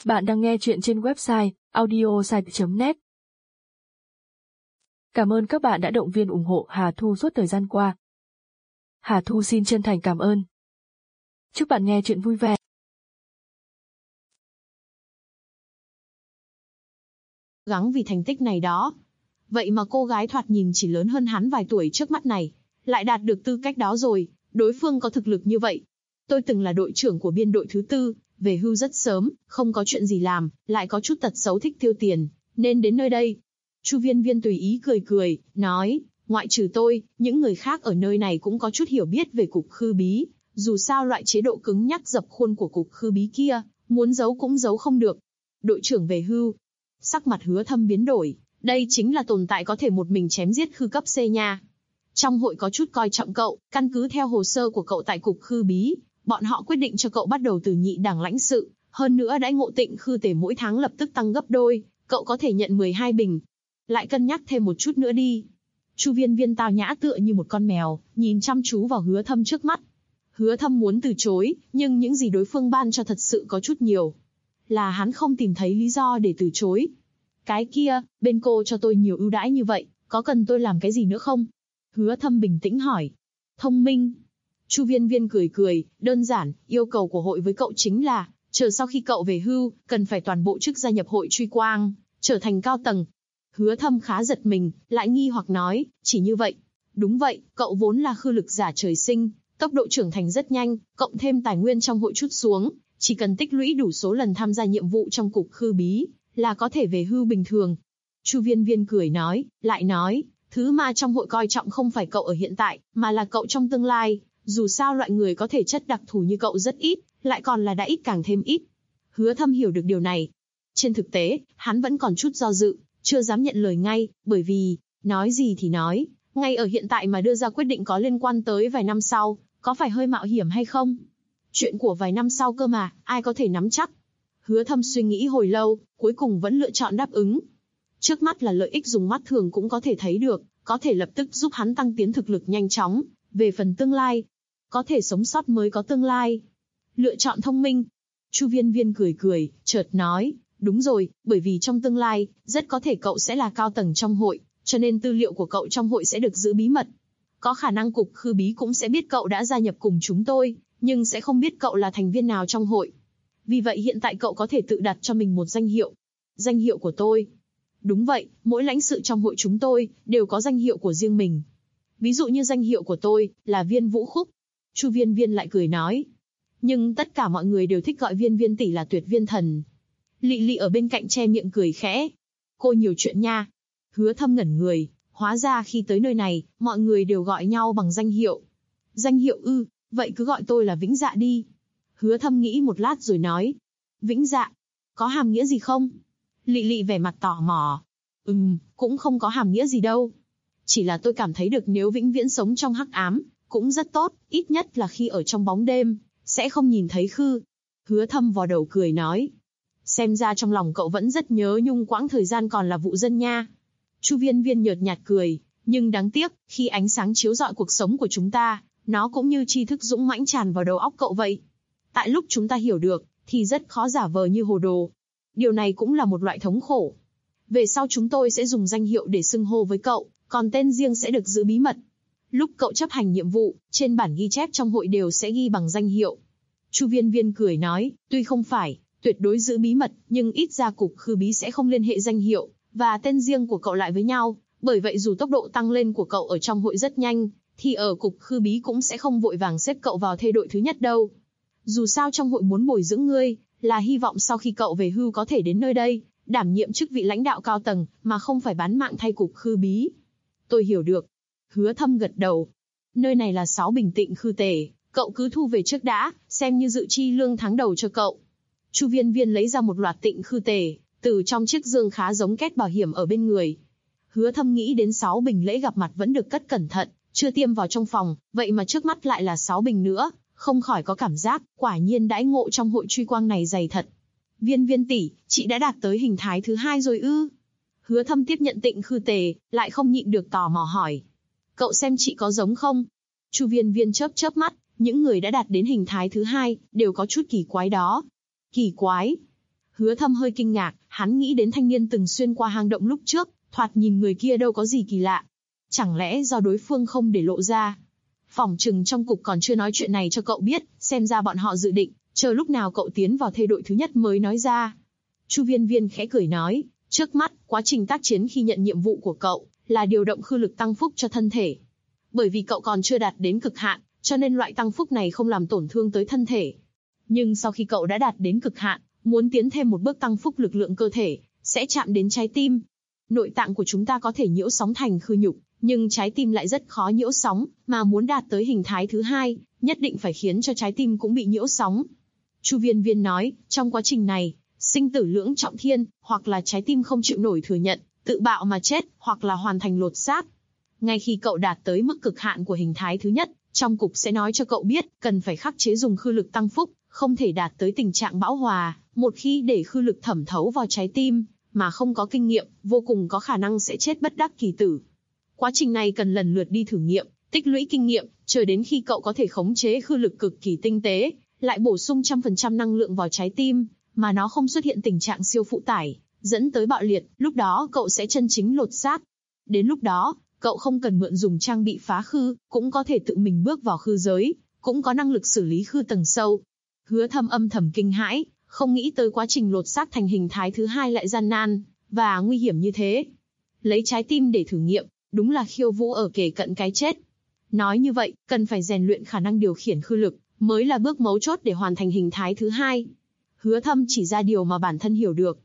Bạn đang nghe chuyện trên website audiosite.net. Cảm ơn các bạn đã động viên ủng hộ Hà Thu suốt thời gian qua. Hà Thu xin chân thành cảm ơn. Chúc bạn nghe chuyện vui vẻ. Gắng vì thành tích này đó. Vậy mà cô gái thoạt nhìn chỉ lớn hơn hắn vài tuổi trước mắt này, lại đạt được tư cách đó rồi, đối phương có thực lực như vậy. Tôi từng là đội trưởng của biên đội thứ 4, về hưu rất sớm, không có chuyện gì làm, lại có chút tật xấu thích tiêu tiền, nên đến nơi đây. Chu Viên Viên tùy ý cười cười, nói, ngoại trừ tôi, những người khác ở nơi này cũng có chút hiểu biết về cục khư bí, dù sao loại chế độ cứng nhắc dập khuôn của cục khư bí kia, muốn giấu cũng giấu không được. Đội trưởng về hưu. Sắc mặt Hứa Thâm biến đổi, đây chính là tồn tại có thể một mình chém giết khư cấp C nha. Trong hội có chút coi trọng cậu, căn cứ theo hồ sơ của cậu tại cục khư bí, bọn họ quyết định cho cậu bắt đầu từ nhị đẳng lãnh sự, hơn nữa đãi ngộ Tịnh khư tể mỗi tháng lập tức tăng gấp đôi, cậu có thể nhận 12 bình. Lại cân nhắc thêm một chút nữa đi. Chu Viên Viên tao nhã tựa như một con mèo, nhìn chăm chú vào Hứa Thâm trước mắt. Hứa Thâm muốn từ chối, nhưng những gì đối phương ban cho thật sự có chút nhiều. Là hắn không tìm thấy lý do để từ chối. Cái kia, bên cô cho tôi nhiều ưu đãi như vậy, có cần tôi làm cái gì nữa không? Hứa Thâm bình tĩnh hỏi. Thông minh. Chu Viên Viên cười cười, đơn giản, yêu cầu của hội với cậu chính là, chờ sau khi cậu về hưu, cần phải toàn bộ chức gia nhập hội truy quang, trở thành cao tầng. Hứa Thâm khá giật mình, lại nghi hoặc nói, chỉ như vậy. Đúng vậy, cậu vốn là khư lực giả trời sinh, tốc độ trưởng thành rất nhanh, cộng thêm tài nguyên trong hội chút xuống, chỉ cần tích lũy đủ số lần tham gia nhiệm vụ trong cục khư bí, là có thể về hưu bình thường. Chu Viên Viên cười nói, lại nói, thứ mà trong hội coi trọng không phải cậu ở hiện tại, mà là cậu trong tương lai. Dù sao loại người có thể chất đặc thù như cậu rất ít, lại còn là đã ít càng thêm ít. Hứa Thâm hiểu được điều này. Trên thực tế, hắn vẫn còn chút do dự, chưa dám nhận lời ngay, bởi vì, nói gì thì nói, ngay ở hiện tại mà đưa ra quyết định có liên quan tới vài năm sau, có phải hơi mạo hiểm hay không? Chuyện của vài năm sau cơ mà, ai có thể nắm chắc? Hứa Thâm suy nghĩ hồi lâu, cuối cùng vẫn lựa chọn đáp ứng. Trước mắt là lợi ích dùng mắt thường cũng có thể thấy được, có thể lập tức giúp hắn tăng tiến thực lực nhanh chóng. Về phần tương lai, có thể sống sót mới có tương lai. Lựa chọn thông minh. Chu Viên Viên cười cười, chợt nói, đúng rồi, bởi vì trong tương lai, rất có thể cậu sẽ là cao tầng trong hội, cho nên tư liệu của cậu trong hội sẽ được giữ bí mật. Có khả năng cục khư bí cũng sẽ biết cậu đã gia nhập cùng chúng tôi, nhưng sẽ không biết cậu là thành viên nào trong hội. Vì vậy hiện tại cậu có thể tự đặt cho mình một danh hiệu. Danh hiệu của tôi. Đúng vậy, mỗi lãnh sự trong hội chúng tôi, đều có danh hiệu của riêng mình. Ví dụ như danh hiệu của tôi, là Viên Vũ Khúc. Chu Viên Viên lại cười nói. Nhưng tất cả mọi người đều thích gọi Viên Viên tỷ là Tuyệt Viên Thần. Lị Lị ở bên cạnh che miệng cười khẽ. Cô nhiều chuyện nha. Hứa Thâm ngẩn người, hóa ra khi tới nơi này, mọi người đều gọi nhau bằng danh hiệu. Danh hiệu ư, vậy cứ gọi tôi là Vĩnh Dạ đi. Hứa Thâm nghĩ một lát rồi nói. Vĩnh Dạ, có hàm nghĩa gì không? Lị Lị vẻ mặt tò mò. Cũng không có hàm nghĩa gì đâu. Chỉ là tôi cảm thấy được nếu vĩnh viễn sống trong hắc ám, cũng rất tốt, ít nhất là khi ở trong bóng đêm, sẽ không nhìn thấy khư. Hứa Thâm vò đầu cười nói. Xem ra trong lòng cậu vẫn rất nhớ nhung quãng thời gian còn là vụ dân nha. Chu Viên Viên nhợt nhạt cười, nhưng đáng tiếc, khi ánh sáng chiếu rọi cuộc sống của chúng ta, nó cũng như tri thức dũng mãnh tràn vào đầu óc cậu vậy. Tại lúc chúng ta hiểu được, thì rất khó giả vờ như hồ đồ. Điều này cũng là một loại thống khổ. Về sau chúng tôi sẽ dùng danh hiệu để xưng hô với cậu, còn tên riêng sẽ được giữ bí mật. Lúc cậu chấp hành nhiệm vụ, trên bản ghi chép trong hội đều sẽ ghi bằng danh hiệu. Chu Viên Viên cười nói, tuy không phải tuyệt đối giữ bí mật, nhưng ít ra cục khư bí sẽ không liên hệ danh hiệu và tên riêng của cậu lại với nhau. Bởi vậy dù tốc độ tăng lên của cậu ở trong hội rất nhanh, thì ở cục khư bí cũng sẽ không vội vàng xếp cậu vào thê đội thứ nhất đâu. Dù sao trong hội muốn bồi dưỡng ngươi, là hy vọng sau khi cậu về hưu có thể đến nơi đây, đảm nhiệm chức vị lãnh đạo cao tầng, mà không phải bán mạng thay cục khư bí. Tôi hiểu được. Hứa Thâm gật đầu. Nơi này là 6 bình tịnh khư tể, cậu cứ thu về trước đã, xem như dự chi lương tháng đầu cho cậu. Chu Viên Viên lấy ra một loạt tịnh khư tể, từ trong chiếc dương khá giống két bảo hiểm ở bên người. Hứa Thâm nghĩ đến 6 bình lễ gặp mặt vẫn được cất cẩn thận, chưa tiêm vào trong phòng, vậy mà trước mắt lại là 6 bình nữa, không khỏi có cảm giác, quả nhiên đãi ngộ trong hội truy quang này dày thật. Viên Viên tỷ, chị đã đạt tới hình thái thứ 2 rồi ư? Hứa Thâm tiếp nhận tịnh khư tề, lại không nhịn được tò mò hỏi. Cậu xem chị có giống không? Chu Viên Viên chớp chớp mắt, những người đã đạt đến hình thái thứ 2, đều có chút kỳ quái đó. Kỳ quái? Hứa Thâm hơi kinh ngạc, hắn nghĩ đến thanh niên từng xuyên qua hang động lúc trước, thoạt nhìn người kia đâu có gì kỳ lạ. Chẳng lẽ do đối phương không để lộ ra? Phỏng chừng trong cục còn chưa nói chuyện này cho cậu biết, xem ra bọn họ dự định, chờ lúc nào cậu tiến vào thê đội thứ nhất mới nói ra. Chu Viên Viên khẽ cười nói, trước mắt, quá trình tác chiến khi nhận nhiệm vụ của cậu, là điều động khư lực tăng phúc cho thân thể. Bởi vì cậu còn chưa đạt đến cực hạn, cho nên loại tăng phúc này không làm tổn thương tới thân thể. Nhưng sau khi cậu đã đạt đến cực hạn, muốn tiến thêm một bước tăng phúc lực lượng cơ thể, sẽ chạm đến trái tim. Nội tạng của chúng ta có thể nhiễu sóng thành khư nhục, nhưng trái tim lại rất khó nhiễu sóng, mà muốn đạt tới hình thái thứ hai, nhất định phải khiến cho trái tim cũng bị nhiễu sóng. Chu Viên Viên nói, trong quá trình này, sinh tử lưỡng trọng thiên, hoặc là trái tim không chịu nổi thừa nhận, tự bạo mà chết, hoặc là hoàn thành lột xác. Ngay khi cậu đạt tới mức cực hạn của hình thái thứ nhất, trong cục sẽ nói cho cậu biết, cần phải khắc chế dùng khư lực tăng phúc, không thể đạt tới tình trạng bão hòa, một khi để khư lực thẩm thấu vào trái tim, mà không có kinh nghiệm, vô cùng có khả năng sẽ chết bất đắc kỳ tử. Quá trình này cần lần lượt đi thử nghiệm, tích lũy kinh nghiệm, chờ đến khi cậu có thể khống chế khư lực cực kỳ tinh tế, lại bổ sung 100% năng lượng vào trái tim, mà nó không xuất hiện tình trạng siêu phụ tải, dẫn tới bạo liệt, lúc đó cậu sẽ chân chính lột xác. Đến lúc đó, cậu không cần mượn dùng trang bị phá khư, cũng có thể tự mình bước vào khư giới, cũng có năng lực xử lý khư tầng sâu. Hứa Thâm âm thầm kinh hãi, không nghĩ tới quá trình lột xác thành hình thái thứ hai lại gian nan và nguy hiểm như thế. Lấy trái tim để thử nghiệm, đúng là khiêu vũ ở kề cận cái chết. Nói như vậy, cần phải rèn luyện khả năng điều khiển khư lực, mới là bước mấu chốt để hoàn thành hình thái thứ hai. Hứa Thâm chỉ ra điều mà bản thân hiểu được.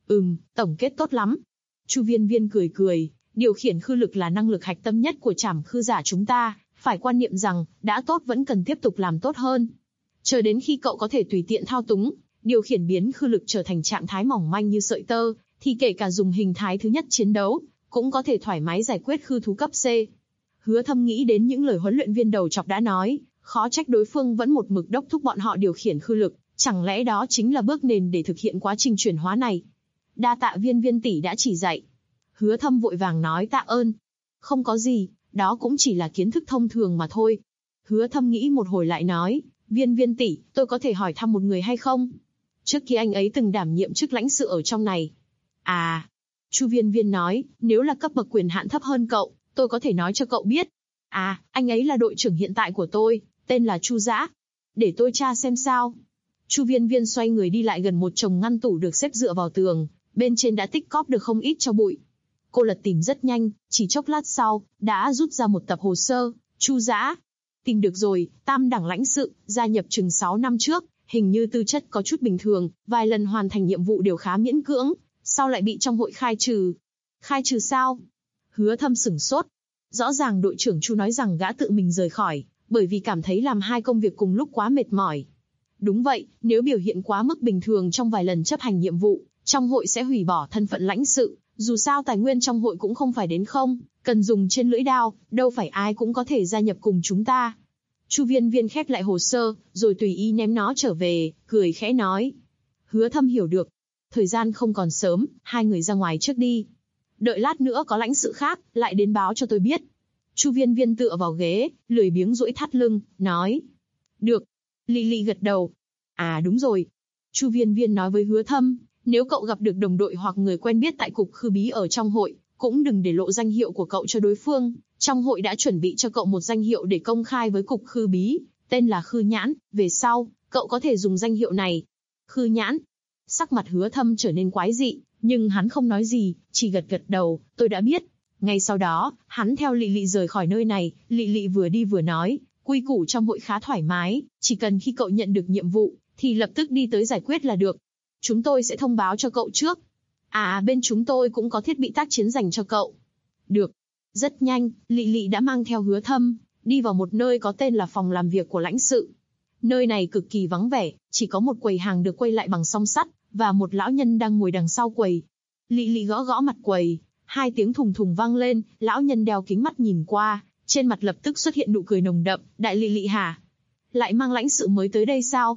Tổng kết tốt lắm. Chu Viên Viên cười cười, điều khiển khư lực là năng lực hạch tâm nhất của trảm khư giả chúng ta, phải quan niệm rằng, đã tốt vẫn cần tiếp tục làm tốt hơn. Chờ đến khi cậu có thể tùy tiện thao túng, điều khiển biến khư lực trở thành trạng thái mỏng manh như sợi tơ, thì kể cả dùng hình thái thứ nhất chiến đấu, cũng có thể thoải mái giải quyết khư thú cấp C. Hứa Thâm nghĩ đến những lời huấn luyện viên đầu chọc đã nói, khó trách đối phương vẫn một mực đốc thúc bọn họ điều khiển khư lực, chẳng lẽ đó chính là bước nền để thực hiện quá trình chuyển hóa này. Đa tạ Viên Viên tỷ đã chỉ dạy. Hứa Thâm vội vàng nói tạ ơn. Không có gì, đó cũng chỉ là kiến thức thông thường mà thôi. Hứa Thâm nghĩ một hồi lại nói, Viên Viên tỷ, tôi có thể hỏi thăm một người hay không? Trước kia anh ấy từng đảm nhiệm chức lãnh sự ở trong này. À, Chu Viên Viên nói, nếu là cấp bậc quyền hạn thấp hơn cậu, tôi có thể nói cho cậu biết. À, anh ấy là đội trưởng hiện tại của tôi, tên là Chu Dã. Để tôi tra xem sao. Chu Viên Viên xoay người đi lại gần một chồng ngăn tủ được xếp dựa vào tường, bên trên đã tích cóp được không ít tro bụi. Cô lật tìm rất nhanh, chỉ chốc lát sau, đã rút ra một tập hồ sơ. Chu Dã. Tìm được rồi, tam đẳng lãnh sự, gia nhập chừng 6 năm trước, hình như tư chất có chút bình thường, vài lần hoàn thành nhiệm vụ đều khá miễn cưỡng, sau lại bị trong hội khai trừ. Khai trừ sao? Hứa Thâm sửng sốt. Rõ ràng đội trưởng Chu nói rằng gã tự mình rời khỏi, bởi vì cảm thấy làm hai công việc cùng lúc quá mệt mỏi. Đúng vậy, nếu biểu hiện quá mức bình thường trong vài lần chấp hành nhiệm vụ, trong hội sẽ hủy bỏ thân phận lãnh sự, dù sao tài nguyên trong hội cũng không phải đến không, cần dùng trên lưỡi đao, đâu phải ai cũng có thể gia nhập cùng chúng ta. Chu Viên Viên khép lại hồ sơ, rồi tùy ý ném nó trở về, cười khẽ nói. Hứa Thâm hiểu được. Thời gian không còn sớm, hai người ra ngoài trước đi. Đợi lát nữa có lãnh sự khác, lại đến báo cho tôi biết. Chu Viên Viên tựa vào ghế, lười biếng duỗi thắt lưng, nói. Được. Lily gật đầu. À đúng rồi. Chu Viên Viên nói với Hứa Thâm, nếu cậu gặp được đồng đội hoặc người quen biết tại cục khư bí ở trong hội, cũng đừng để lộ danh hiệu của cậu cho đối phương. Trong hội đã chuẩn bị cho cậu một danh hiệu để công khai với cục khư bí, tên là Khư Nhãn, về sau, cậu có thể dùng danh hiệu này. Khư Nhãn. Sắc mặt Hứa Thâm trở nên quái dị, nhưng hắn không nói gì, chỉ gật gật đầu, tôi đã biết. Ngay sau đó, hắn theo Lily rời khỏi nơi này, Lily vừa đi vừa nói, quy củ trong hội khá thoải mái, chỉ cần khi cậu nhận được nhiệm vụ, thì lập tức đi tới giải quyết là được. Chúng tôi sẽ thông báo cho cậu trước. À, bên chúng tôi cũng có thiết bị tác chiến dành cho cậu. Được. Rất nhanh, Lily đã mang theo Hứa Thâm, đi vào một nơi có tên là phòng làm việc của lãnh sự. Nơi này cực kỳ vắng vẻ, chỉ có một quầy hàng được quay lại bằng song sắt, và một lão nhân đang ngồi đằng sau quầy. Lily gõ gõ mặt quầy, hai tiếng thùng thùng vang lên, lão nhân đeo kính mắt nhìn qua, trên mặt lập tức xuất hiện nụ cười nồng đậm, đại Lily hả? Lại mang lãnh sự mới tới đây sao?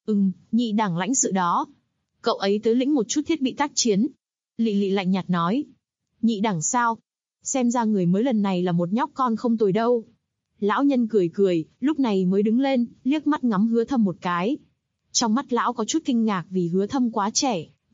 Nhị đẳng lãnh sự đó. Cậu ấy tới lĩnh một chút thiết bị tác chiến. Lily lạnh nhạt nói. Nhị đẳng sao? Xem ra người mới lần này là một nhóc con không tồi đâu. Lão nhân cười cười, lúc này mới đứng lên, liếc mắt ngắm Hứa Thâm một cái. Trong mắt lão có chút kinh ngạc vì Hứa Thâm quá trẻ,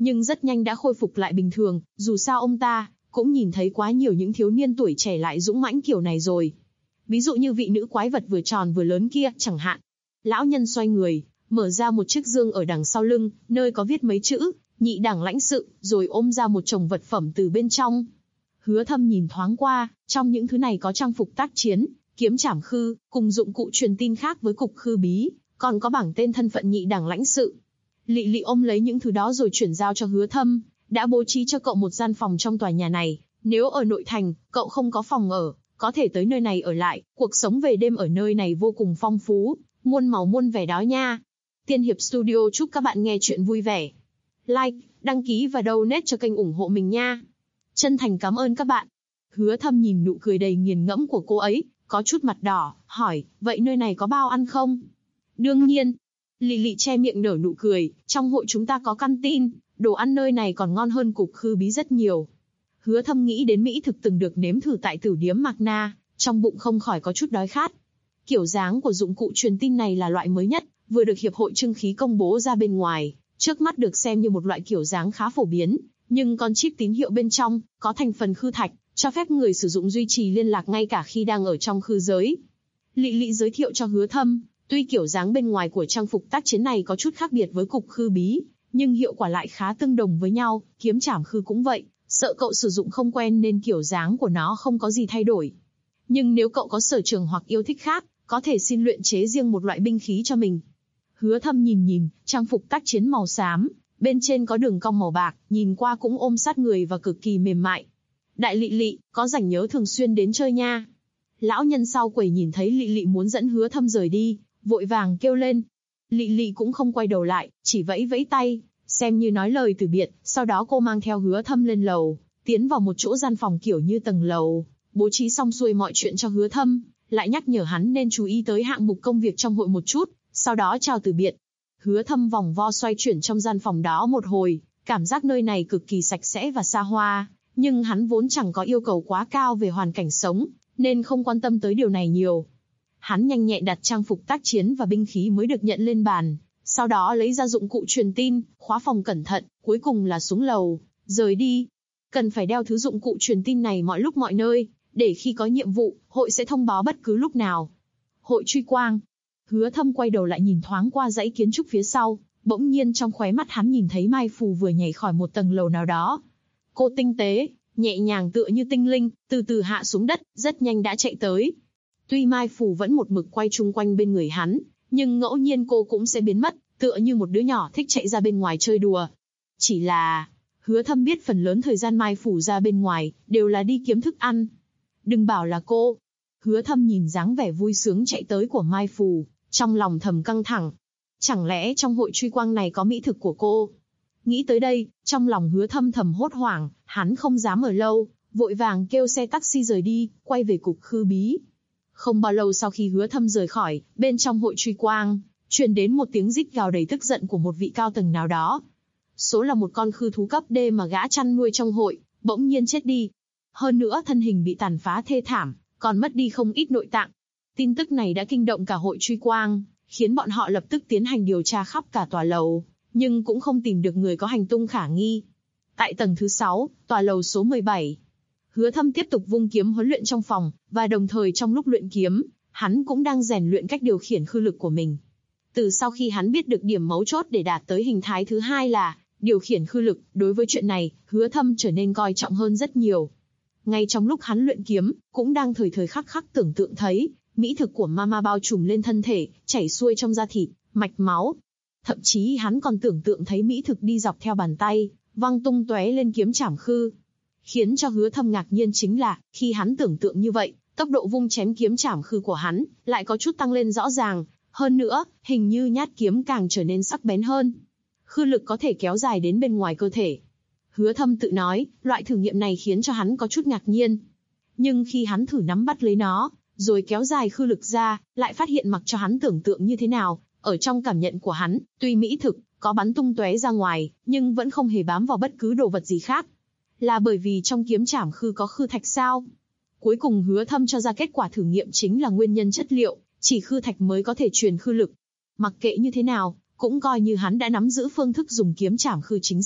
nhưng rất nhanh đã khôi phục lại bình thường, dù sao ông ta cũng nhìn thấy quá nhiều những thiếu niên tuổi trẻ lại dũng mãnh kiểu này rồi. Ví dụ như vị nữ quái vật vừa tròn vừa lớn kia, chẳng hạn. Lão nhân xoay người, mở ra một chiếc dương ở đằng sau lưng, nơi có viết mấy chữ, nhị đẳng lãnh sự, rồi ôm ra một chồng vật phẩm từ bên trong. Hứa Thâm nhìn thoáng qua, trong những thứ này có trang phục tác chiến, kiếm trảm khư, cùng dụng cụ truyền tin khác với cục khư bí, còn có bảng tên thân phận nhị đẳng lãnh sự. Lị Lị ôm lấy những thứ đó rồi chuyển giao cho Hứa Thâm, đã bố trí cho cậu một gian phòng trong tòa nhà này. Nếu ở nội thành, cậu không có phòng ở, có thể tới nơi này ở lại, cuộc sống về đêm ở nơi này vô cùng phong phú, muôn màu muôn vẻ đó nha. Tiên Hiệp Studio chúc các bạn nghe chuyện vui vẻ. Like, đăng ký và donate cho kênh ủng hộ mình nha. Chân thành cảm ơn các bạn. Hứa Thâm nhìn nụ cười đầy nghiền ngẫm của cô ấy, có chút mặt đỏ, hỏi, vậy nơi này có bao ăn không? Đương nhiên. Lị Lị che miệng nở nụ cười, trong hội chúng ta có căn tin, đồ ăn nơi này còn ngon hơn cục khư bí rất nhiều. Hứa Thâm nghĩ đến mỹ thực từng được nếm thử tại Tử Điếm Mạc Na, trong bụng không khỏi có chút đói khát. Kiểu dáng của dụng cụ truyền tin này là loại mới nhất, vừa được Hiệp hội Trưng khí công bố ra bên ngoài, trước mắt được xem như một loại kiểu dáng khá phổ biến, nhưng con chip tín hiệu bên trong có thành phần khư thạch, cho phép người sử dụng duy trì liên lạc ngay cả khi đang ở trong khư giới. Lị Lị giới thiệu cho Hứa Thâm, tuy kiểu dáng bên ngoài của trang phục tác chiến này có chút khác biệt với cục khư bí, nhưng hiệu quả lại khá tương đồng với nhau, kiếm trảm khư cũng vậy, sợ cậu sử dụng không quen nên kiểu dáng của nó không có gì thay đổi. Nhưng nếu cậu có sở trường hoặc yêu thích khác, có thể xin luyện chế riêng một loại binh khí cho mình. Hứa Thâm nhìn, trang phục tác chiến màu xám, bên trên có đường cong màu bạc, nhìn qua cũng ôm sát người và cực kỳ mềm mại. Đại Lị Lị, có rảnh nhớ thường xuyên đến chơi nha. Lão nhân sau quầy nhìn thấy Lị Lị muốn dẫn Hứa Thâm rời đi, vội vàng kêu lên. Lị Lị cũng không quay đầu lại, chỉ vẫy vẫy tay, xem như nói lời từ biệt, sau đó cô mang theo Hứa Thâm lên lầu, tiến vào một chỗ gian phòng kiểu như tầng lầu, bố trí xong xuôi mọi chuyện cho Hứa Thâm, lại nhắc nhở hắn nên chú ý tới hạng mục công việc trong hội một chút, sau đó chào từ biệt. Hứa Thâm vòng vo xoay chuyển trong gian phòng đó một hồi, cảm giác nơi này cực kỳ sạch sẽ và xa hoa, nhưng hắn vốn chẳng có yêu cầu quá cao về hoàn cảnh sống, nên không quan tâm tới điều này nhiều. Hắn nhanh nhẹn đặt trang phục tác chiến và binh khí mới được nhận lên bàn, sau đó lấy ra dụng cụ truyền tin, khóa phòng cẩn thận, cuối cùng là xuống lầu, rời đi. Cần phải đeo thứ dụng cụ truyền tin này mọi lúc mọi nơi, để khi có nhiệm vụ, hội sẽ thông báo bất cứ lúc nào. Hội truy quang. Hứa Thâm quay đầu lại nhìn thoáng qua dãy kiến trúc phía sau, bỗng nhiên trong khóe mắt hắn nhìn thấy Mai Phù vừa nhảy khỏi một tầng lầu nào đó. Cô tinh tế, nhẹ nhàng tựa như tinh linh, từ từ hạ xuống đất, rất nhanh đã chạy tới. Tuy Mai Phù vẫn một mực quay chung quanh bên người hắn, nhưng ngẫu nhiên cô cũng sẽ biến mất, tựa như một đứa nhỏ thích chạy ra bên ngoài chơi đùa. Chỉ là, Hứa Thâm biết phần lớn thời gian Mai Phù ra bên ngoài, đều là đi kiếm thức ăn. Đừng bảo là cô. Hứa Thâm nhìn dáng vẻ vui sướng chạy tới của Mai Phù, trong lòng thầm căng thẳng. Chẳng lẽ trong hội truy quang này có mỹ thực của cô? Nghĩ tới đây, trong lòng Hứa Thâm thầm hốt hoảng, hắn không dám ở lâu, vội vàng kêu xe taxi rời đi, quay về cục khư bí. Không bao lâu sau khi Hứa Thâm rời khỏi, bên trong hội truy quang, truyền đến một tiếng rít gào đầy tức giận của một vị cao tầng nào đó. Số là một con khư thú cấp D mà gã chăn nuôi trong hội, bỗng nhiên chết đi. Hơn nữa thân hình bị tàn phá thê thảm, còn mất đi không ít nội tạng. Tin tức này đã kinh động cả hội truy quang, khiến bọn họ lập tức tiến hành điều tra khắp cả tòa lầu, nhưng cũng không tìm được người có hành tung khả nghi. Tại tầng thứ 6, tòa lầu số 17, Hứa Thâm tiếp tục vung kiếm huấn luyện trong phòng, và đồng thời trong lúc luyện kiếm, hắn cũng đang rèn luyện cách điều khiển khư lực của mình. Từ sau khi hắn biết được điểm mấu chốt để đạt tới hình thái thứ hai là điều khiển khư lực, đối với chuyện này, Hứa Thâm trở nên coi trọng hơn rất nhiều. Ngay trong lúc hắn luyện kiếm, cũng đang thời thời khắc khắc tưởng tượng thấy, mỹ thực của Mama bao trùm lên thân thể, chảy xuôi trong da thịt, mạch máu. Thậm chí hắn còn tưởng tượng thấy mỹ thực đi dọc theo bàn tay, văng tung tóe lên kiếm trảm khư. Khiến cho Hứa Thâm ngạc nhiên chính là, khi hắn tưởng tượng như vậy, tốc độ vung chém kiếm trảm khư của hắn lại có chút tăng lên rõ ràng, hơn nữa, hình như nhát kiếm càng trở nên sắc bén hơn. Khư lực có thể kéo dài đến bên ngoài cơ thể. Hứa Thâm tự nói, loại thử nghiệm này khiến cho hắn có chút ngạc nhiên. Nhưng khi hắn thử nắm bắt lấy nó, rồi kéo dài khư lực ra, lại phát hiện mặc cho hắn tưởng tượng như thế nào, ở trong cảm nhận của hắn, tuy mỹ thực có bắn tung tóe ra ngoài, nhưng vẫn không hề bám vào bất cứ đồ vật gì khác. Là bởi vì trong kiếm trảm khư có khư thạch sao? Cuối cùng Hứa Thâm cho ra kết quả thử nghiệm chính là nguyên nhân chất liệu, chỉ khư thạch mới có thể truyền khư lực. Mặc kệ như thế nào, cũng coi như hắn đã nắm giữ phương thức dùng kiếm trảm khư chính xác,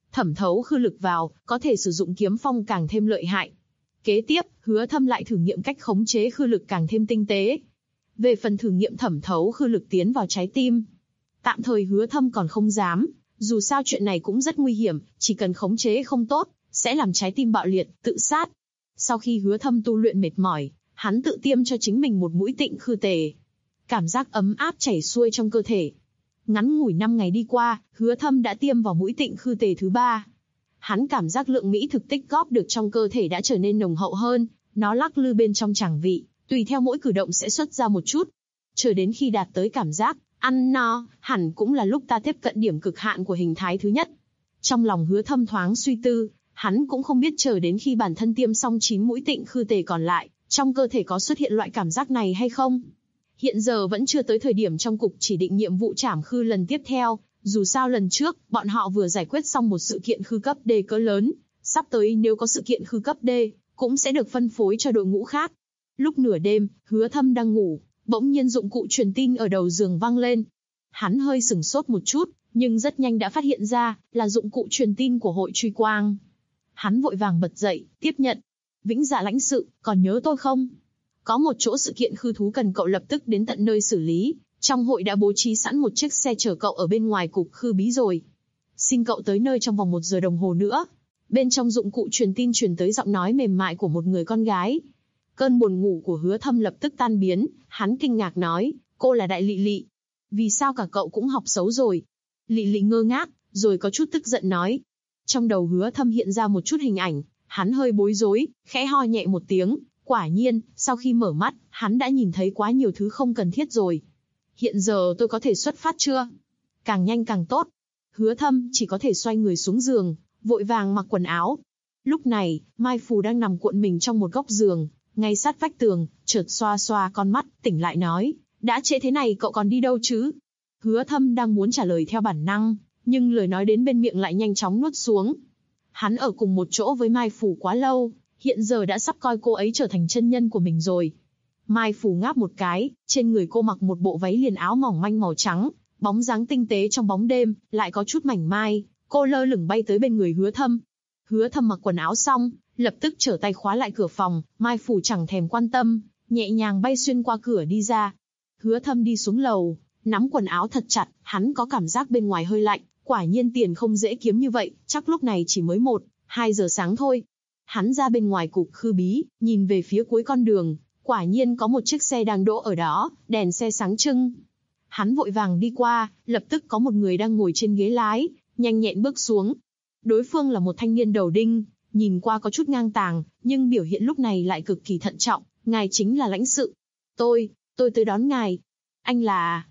thẩm thấu khư lực vào, có thể sử dụng kiếm phong càng thêm lợi hại. Kế tiếp, Hứa Thâm lại thử nghiệm cách khống chế khư lực càng thêm tinh tế. Về phần thử nghiệm thẩm thấu khư lực tiến vào trái tim, tạm thời Hứa Thâm còn không dám, dù sao chuyện này cũng rất nguy hiểm, chỉ cần khống chế không tốt, sẽ làm trái tim bạo liệt, tự sát. Sau khi Hứa Thâm tu luyện mệt mỏi, hắn tự tiêm cho chính mình một mũi tịnh khư tề. Cảm giác ấm áp chảy xuôi trong cơ thể. Ngắn ngủi 5 ngày đi qua, Hứa Thâm đã tiêm vào mũi tịnh khư tề thứ 3. Hắn cảm giác lượng mỹ thực tích góp được trong cơ thể đã trở nên nồng hậu hơn, nó lắc lư bên trong tràng vị, tùy theo mỗi cử động sẽ xuất ra một chút. Chờ đến khi đạt tới cảm giác ăn no, hẳn cũng là lúc ta tiếp cận điểm cực hạn của hình thái thứ nhất. Trong lòng Hứa Thâm thoáng suy tư, hắn cũng không biết chờ đến khi bản thân tiêm xong 9 mũi tịnh khư tề còn lại, trong cơ thể có xuất hiện loại cảm giác này hay không. Hiện giờ vẫn chưa tới thời điểm trong cục chỉ định nhiệm vụ trảm khư lần tiếp theo, dù sao lần trước, bọn họ vừa giải quyết xong một sự kiện khư cấp D cỡ lớn, sắp tới nếu có sự kiện khư cấp D, cũng sẽ được phân phối cho đội ngũ khác. Lúc nửa đêm, Hứa Thâm đang ngủ, bỗng nhiên dụng cụ truyền tin ở đầu giường vang lên. Hắn hơi sửng sốt một chút, nhưng rất nhanh đã phát hiện ra, là dụng cụ truyền tin của hội truy quang. Hắn vội vàng bật dậy, tiếp nhận. Vĩnh Dạ lãnh sự, còn nhớ tôi không? Có một chỗ sự kiện khư thú cần cậu lập tức đến tận nơi xử lý, trong hội đã bố trí sẵn một chiếc xe chở cậu ở bên ngoài cục khư bí rồi. Xin cậu tới nơi trong vòng 1 giờ đồng hồ nữa. Bên trong dụng cụ truyền tin truyền tới giọng nói mềm mại của một người con gái. Cơn buồn ngủ của Hứa Thâm lập tức tan biến, hắn kinh ngạc nói, cô là Đại Lị Lị. Vì sao cả cậu cũng học xấu rồi? Lị Lị ngơ ngác, rồi có chút tức giận nói. Trong đầu Hứa Thâm hiện ra một chút hình ảnh, hắn hơi bối rối, khẽ ho nhẹ một tiếng. Quả nhiên, sau khi mở mắt, hắn đã nhìn thấy quá nhiều thứ không cần thiết rồi. Hiện giờ tôi có thể xuất phát chưa? Càng nhanh càng tốt. Hứa Thâm chỉ có thể xoay người xuống giường, vội vàng mặc quần áo. Lúc này, Mai Phù đang nằm cuộn mình trong một góc giường, ngay sát vách tường, chợt xoa xoa con mắt, tỉnh lại nói, đã trễ thế này cậu còn đi đâu chứ? Hứa Thâm đang muốn trả lời theo bản năng, nhưng lời nói đến bên miệng lại nhanh chóng nuốt xuống. Hắn ở cùng một chỗ với Mai Phù quá lâu, hiện giờ đã sắp coi cô ấy trở thành chân nhân của mình rồi. Mai Phù ngáp một cái, trên người cô mặc một bộ váy liền áo mỏng manh màu trắng, bóng dáng tinh tế trong bóng đêm, lại có chút mảnh mai, cô lơ lửng bay tới bên người Hứa Thâm. Hứa Thâm mặc quần áo xong, lập tức trở tay khóa lại cửa phòng, Mai Phù chẳng thèm quan tâm, nhẹ nhàng bay xuyên qua cửa đi ra. Hứa Thâm đi xuống lầu, nắm quần áo thật chặt, hắn có cảm giác bên ngoài hơi lạnh, quả nhiên tiền không dễ kiếm như vậy, chắc lúc này chỉ mới 1-2 giờ sáng thôi. Hắn ra bên ngoài cục khư bí, nhìn về phía cuối con đường, quả nhiên có một chiếc xe đang đỗ ở đó, đèn xe sáng trưng. Hắn vội vàng đi qua, lập tức có một người đang ngồi trên ghế lái, nhanh nhẹn bước xuống. Đối phương là một thanh niên đầu đinh, nhìn qua có chút ngang tàng, nhưng biểu hiện lúc này lại cực kỳ thận trọng, ngài chính là lãnh sự. Tôi tới đón ngài. Anh là...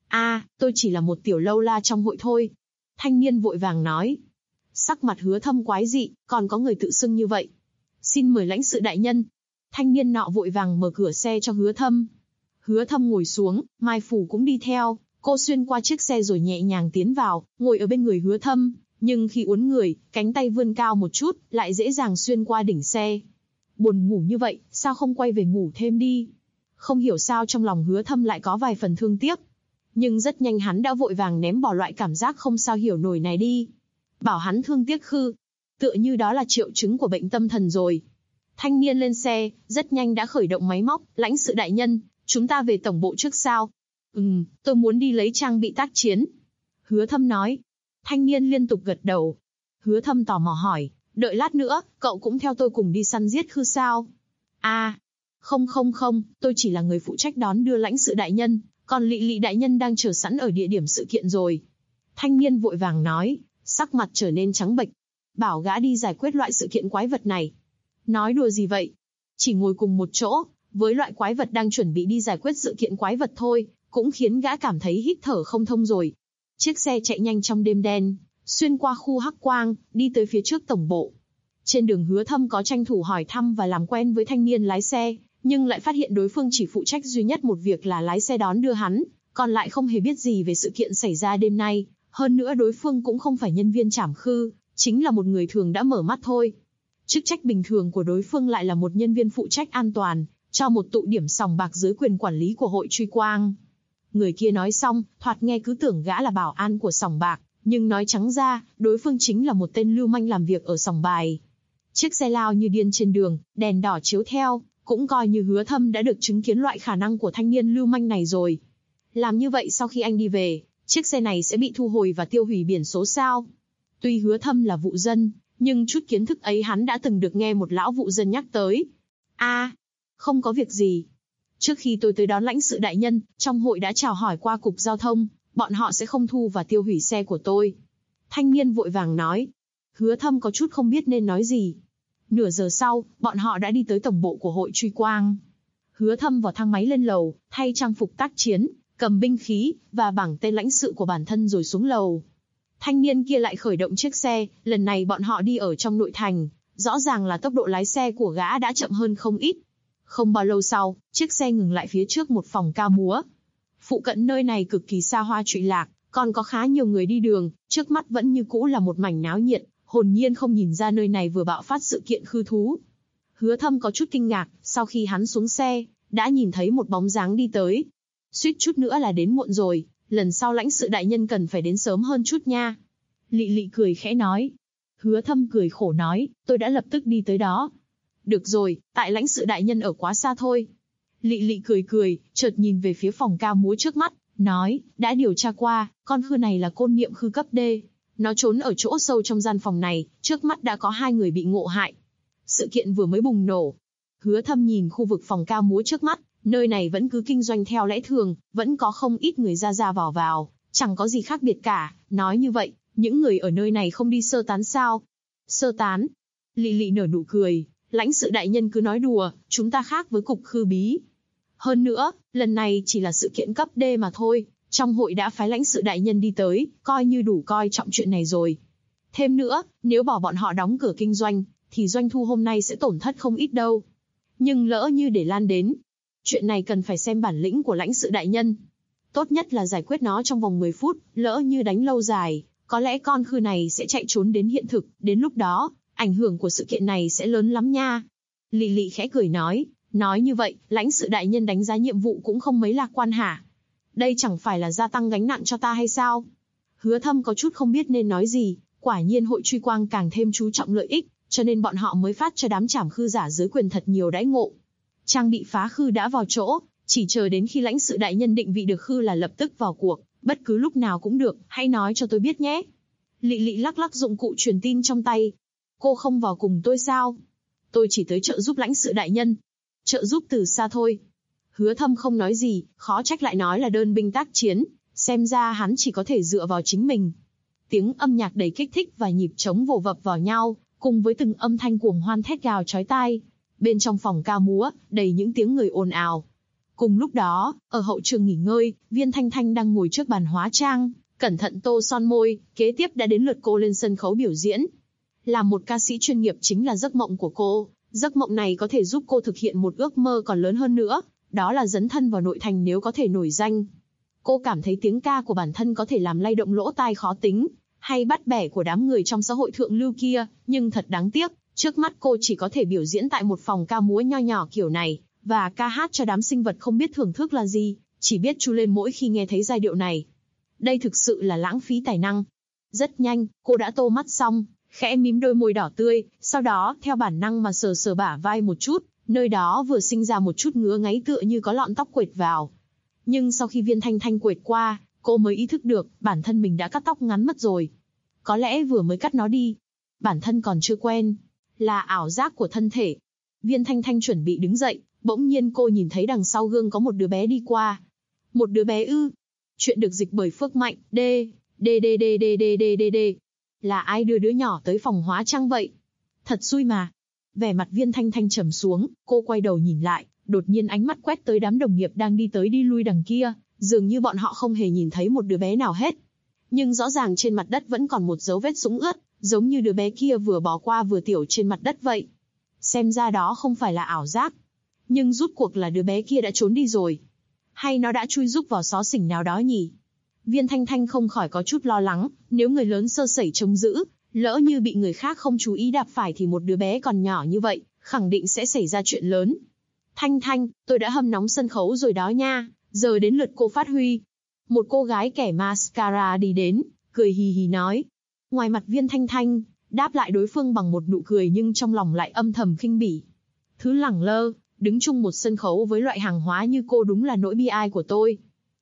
tôi chỉ là một tiểu lâu la trong hội thôi. Thanh niên vội vàng nói. Sắc mặt Hứa Thâm quái dị, còn có người tự xưng như vậy. Xin mời lãnh sự đại nhân. Thanh niên nọ vội vàng mở cửa xe cho Hứa Thâm. Hứa Thâm ngồi xuống, Mai Phù cũng đi theo, cô xuyên qua chiếc xe rồi nhẹ nhàng tiến vào, ngồi ở bên người Hứa Thâm, nhưng khi uốn người, cánh tay vươn cao một chút, lại dễ dàng xuyên qua đỉnh xe. Buồn ngủ như vậy, sao không quay về ngủ thêm đi? Không hiểu sao trong lòng Hứa Thâm lại có vài phần thương tiếc. Nhưng rất nhanh hắn đã vội vàng ném bỏ loại cảm giác không sao hiểu nổi này đi. Bảo hắn thương tiếc khư, tựa như đó là triệu chứng của bệnh tâm thần rồi. Thanh niên lên xe, rất nhanh đã khởi động máy móc, lãnh sự đại nhân, chúng ta về tổng bộ trước sao? Tôi muốn đi lấy trang bị tác chiến. Hứa Thâm nói. Thanh niên liên tục gật đầu. Hứa Thâm tò mò hỏi, đợi lát nữa, cậu cũng theo tôi cùng đi săn giết khư sao? Không, tôi chỉ là người phụ trách đón đưa lãnh sự đại nhân, còn Lị Lị đại nhân đang chờ sẵn ở địa điểm sự kiện rồi. Thanh niên vội vàng nói, sắc mặt trở nên trắng bệch. Bảo gã đi giải quyết loại sự kiện quái vật này. Nói đùa gì vậy? Chỉ ngồi cùng một chỗ, với loại quái vật đang chuẩn bị đi giải quyết sự kiện quái vật thôi, cũng khiến gã cảm thấy hít thở không thông rồi. Chiếc xe chạy nhanh trong đêm đen, xuyên qua khu hắc quang, đi tới phía trước tổng bộ. Trên đường Hứa Thâm có tranh thủ hỏi thăm và làm quen với thanh niên lái xe, nhưng lại phát hiện đối phương chỉ phụ trách duy nhất một việc là lái xe đón đưa hắn, còn lại không hề biết gì về sự kiện xảy ra đêm nay. Hơn nữa đối phương cũng không phải nhân viên trảm khư, chính là một người thường đã mở mắt thôi. Chức trách bình thường của đối phương lại là một nhân viên phụ trách an toàn, cho một tụ điểm sòng bạc dưới quyền quản lý của hội truy quang. Người kia nói xong, thoạt nghe cứ tưởng gã là bảo an của sòng bạc, Nhưng nói trắng ra, đối phương chính là một tên lưu manh làm việc ở sòng bài. Chiếc xe lao như điên trên đường, đèn đỏ chiếu theo, cũng coi như Hứa Thâm đã được chứng kiến loại khả năng của thanh niên lưu manh này rồi. Làm như vậy sau khi anh đi về, chiếc xe này sẽ bị thu hồi và tiêu hủy biển số sao? Tuy Hứa Thâm là vụ dân, nhưng chút kiến thức ấy hắn đã từng được nghe một lão vụ dân nhắc tới. Không có việc gì. Trước khi tôi tới đón lãnh sự đại nhân, trong hội đã chào hỏi qua cục giao thông, bọn họ sẽ không thu và tiêu hủy xe của tôi. Thanh niên vội vàng nói. Hứa Thâm có chút không biết nên nói gì. Nửa giờ sau, bọn họ đã đi tới tổng bộ của hội truy quang. Hứa Thâm vào thang máy lên lầu, thay trang phục tác chiến, cầm binh khí, và bảng tên lãnh sự của bản thân rồi xuống lầu. Thanh niên kia lại khởi động chiếc xe, lần này bọn họ đi ở trong nội thành, rõ ràng là tốc độ lái xe của gã đã chậm hơn không ít. Không bao lâu sau, chiếc xe ngừng lại phía trước một phòng ca múa. Phụ cận nơi này cực kỳ xa hoa trụy lạc, còn có khá nhiều người đi đường, trước mắt vẫn như cũ là một mảnh náo nhiệt, hồn nhiên không nhìn ra nơi này vừa bạo phát sự kiện khư thú. Hứa Thâm có chút kinh ngạc, sau khi hắn xuống xe, đã nhìn thấy một bóng dáng đi tới. Suýt chút nữa là đến muộn rồi, lần sau lãnh sự đại nhân cần phải đến sớm hơn chút nha. Lị Lị cười khẽ nói. Hứa Thâm cười khổ nói, tôi đã lập tức đi tới đó. Được rồi, tại lãnh sự đại nhân ở quá xa thôi. Lị Lị cười, chợt nhìn về phía phòng ca múa trước mắt, nói, đã điều tra qua, con khư này là côn niệm khư cấp D. Nó trốn ở chỗ sâu trong gian phòng này, trước mắt đã có 2 người bị ngộ hại. Sự kiện vừa mới bùng nổ. Hứa Thâm nhìn khu vực phòng ca múa trước mắt, nơi này vẫn cứ kinh doanh theo lẽ thường, vẫn có không ít người ra vào, chẳng có gì khác biệt cả. Nói như vậy, những người ở nơi này không đi sơ tán sao? Sơ tán? Lị Lị nở nụ cười, lãnh sự đại nhân cứ nói đùa, chúng ta khác với cục khư bí. Hơn nữa, lần này chỉ là sự kiện cấp D mà thôi, trong hội đã phái lãnh sự đại nhân đi tới, coi như đủ coi trọng chuyện này rồi. Thêm nữa, nếu bảo bọn họ đóng cửa kinh doanh, thì doanh thu hôm nay sẽ tổn thất không ít đâu. Nhưng lỡ như để lan đến, chuyện này cần phải xem bản lĩnh của lãnh sự đại nhân. Tốt nhất là giải quyết nó trong vòng 10 phút, lỡ như đánh lâu dài, có lẽ con khư này sẽ chạy trốn đến hiện thực, đến lúc đó, ảnh hưởng của sự kiện này sẽ lớn lắm nha. Lị Lị khẽ cười nói như vậy, lãnh sự đại nhân đánh giá nhiệm vụ cũng không mấy lạc quan hả? Đây chẳng phải là gia tăng gánh nặng cho ta hay sao? Hứa Thâm có chút không biết nên nói gì, quả nhiên hội truy quang càng thêm chú trọng lợi ích, cho nên bọn họ mới phát cho đám trảm khư giả dưới quyền thật nhiều đãi ngộ. Trang bị phá khư đã vào chỗ, chỉ chờ đến khi lãnh sự đại nhân định vị được khư là lập tức vào cuộc, bất cứ lúc nào cũng được, hãy nói cho tôi biết nhé. Lị Lị lắc lắc dụng cụ truyền tin trong tay. Cô không vào cùng tôi sao? Tôi chỉ tới trợ giúp lãnh sự đại nhân. Trợ giúp từ xa thôi. Hứa Thâm không nói gì, khó trách lại nói là đơn binh tác chiến, xem ra hắn chỉ có thể dựa vào chính mình. Tiếng âm nhạc đầy kích thích và nhịp trống vồ vập vào nhau, cùng với từng âm thanh cuồng hoan thét gào chói tai. Bên trong phòng ca múa, đầy những tiếng người ồn ào. Cùng lúc đó, ở hậu trường nghỉ ngơi, Viên Thanh Thanh đang ngồi trước bàn hóa trang, cẩn thận tô son môi, kế tiếp đã đến lượt cô lên sân khấu biểu diễn. Làm một ca sĩ chuyên nghiệp chính là giấc mộng của cô, giấc mộng này có thể giúp cô thực hiện một ước mơ còn lớn hơn nữa, đó là dấn thân vào nội thành nếu có thể nổi danh. Cô cảm thấy tiếng ca của bản thân có thể làm lay động lỗ tai khó tính, hay bắt bẻ của đám người trong xã hội thượng lưu kia, nhưng thật đáng tiếc, trước mắt cô chỉ có thể biểu diễn tại một phòng ca múa nho nhỏ kiểu này, và ca hát cho đám sinh vật không biết thưởng thức là gì, chỉ biết chu lên mỗi khi nghe thấy giai điệu này. Đây thực sự là lãng phí tài năng. Rất nhanh, cô đã tô mắt xong, khẽ mím đôi môi đỏ tươi, sau đó theo bản năng mà sờ bả vai một chút, nơi đó vừa sinh ra một chút ngứa ngáy tựa như có lọn tóc quệt vào. Nhưng sau khi Viên Thanh Thanh quệt qua, cô mới ý thức được bản thân mình đã cắt tóc ngắn mất rồi. Có lẽ vừa mới cắt nó đi, bản thân còn chưa quen, là ảo giác của thân thể. Viên Thanh Thanh chuẩn bị đứng dậy, bỗng nhiên cô nhìn thấy đằng sau gương có một đứa bé đi qua. Một đứa bé ư? Chuyện được dịch bởi Phước Mạnh. D. Là ai đưa đứa nhỏ tới phòng hóa trang vậy? Thật xui mà. Vẻ mặt Viên Thanh Thanh trầm xuống, cô quay đầu nhìn lại, đột nhiên ánh mắt quét tới đám đồng nghiệp đang đi tới đi lui đằng kia, dường như bọn họ không hề nhìn thấy một đứa bé nào hết. Nhưng rõ ràng trên mặt đất vẫn còn một dấu vết sũng ướt, giống như đứa bé kia vừa bỏ qua vừa tiểu trên mặt đất vậy. Xem ra đó không phải là ảo giác. Nhưng rút cuộc là đứa bé kia đã trốn đi rồi. Hay nó đã chui rúc vào xó xỉnh nào đó nhỉ? Viên Thanh Thanh không khỏi có chút lo lắng, nếu người lớn sơ sẩy trông giữ, lỡ như bị người khác không chú ý đạp phải thì một đứa bé còn nhỏ như vậy, khẳng định sẽ xảy ra chuyện lớn. Thanh Thanh, tôi đã hâm nóng sân khấu rồi đó nha, giờ đến lượt cô phát huy. Một cô gái kẻ mascara đi đến, cười hì hì nói. Ngoài mặt Viên Thanh Thanh, đáp lại đối phương bằng một nụ cười nhưng trong lòng lại âm thầm khinh bỉ. Thứ lẳng lơ, đứng chung một sân khấu với loại hàng hóa như cô đúng là nỗi bi ai của tôi.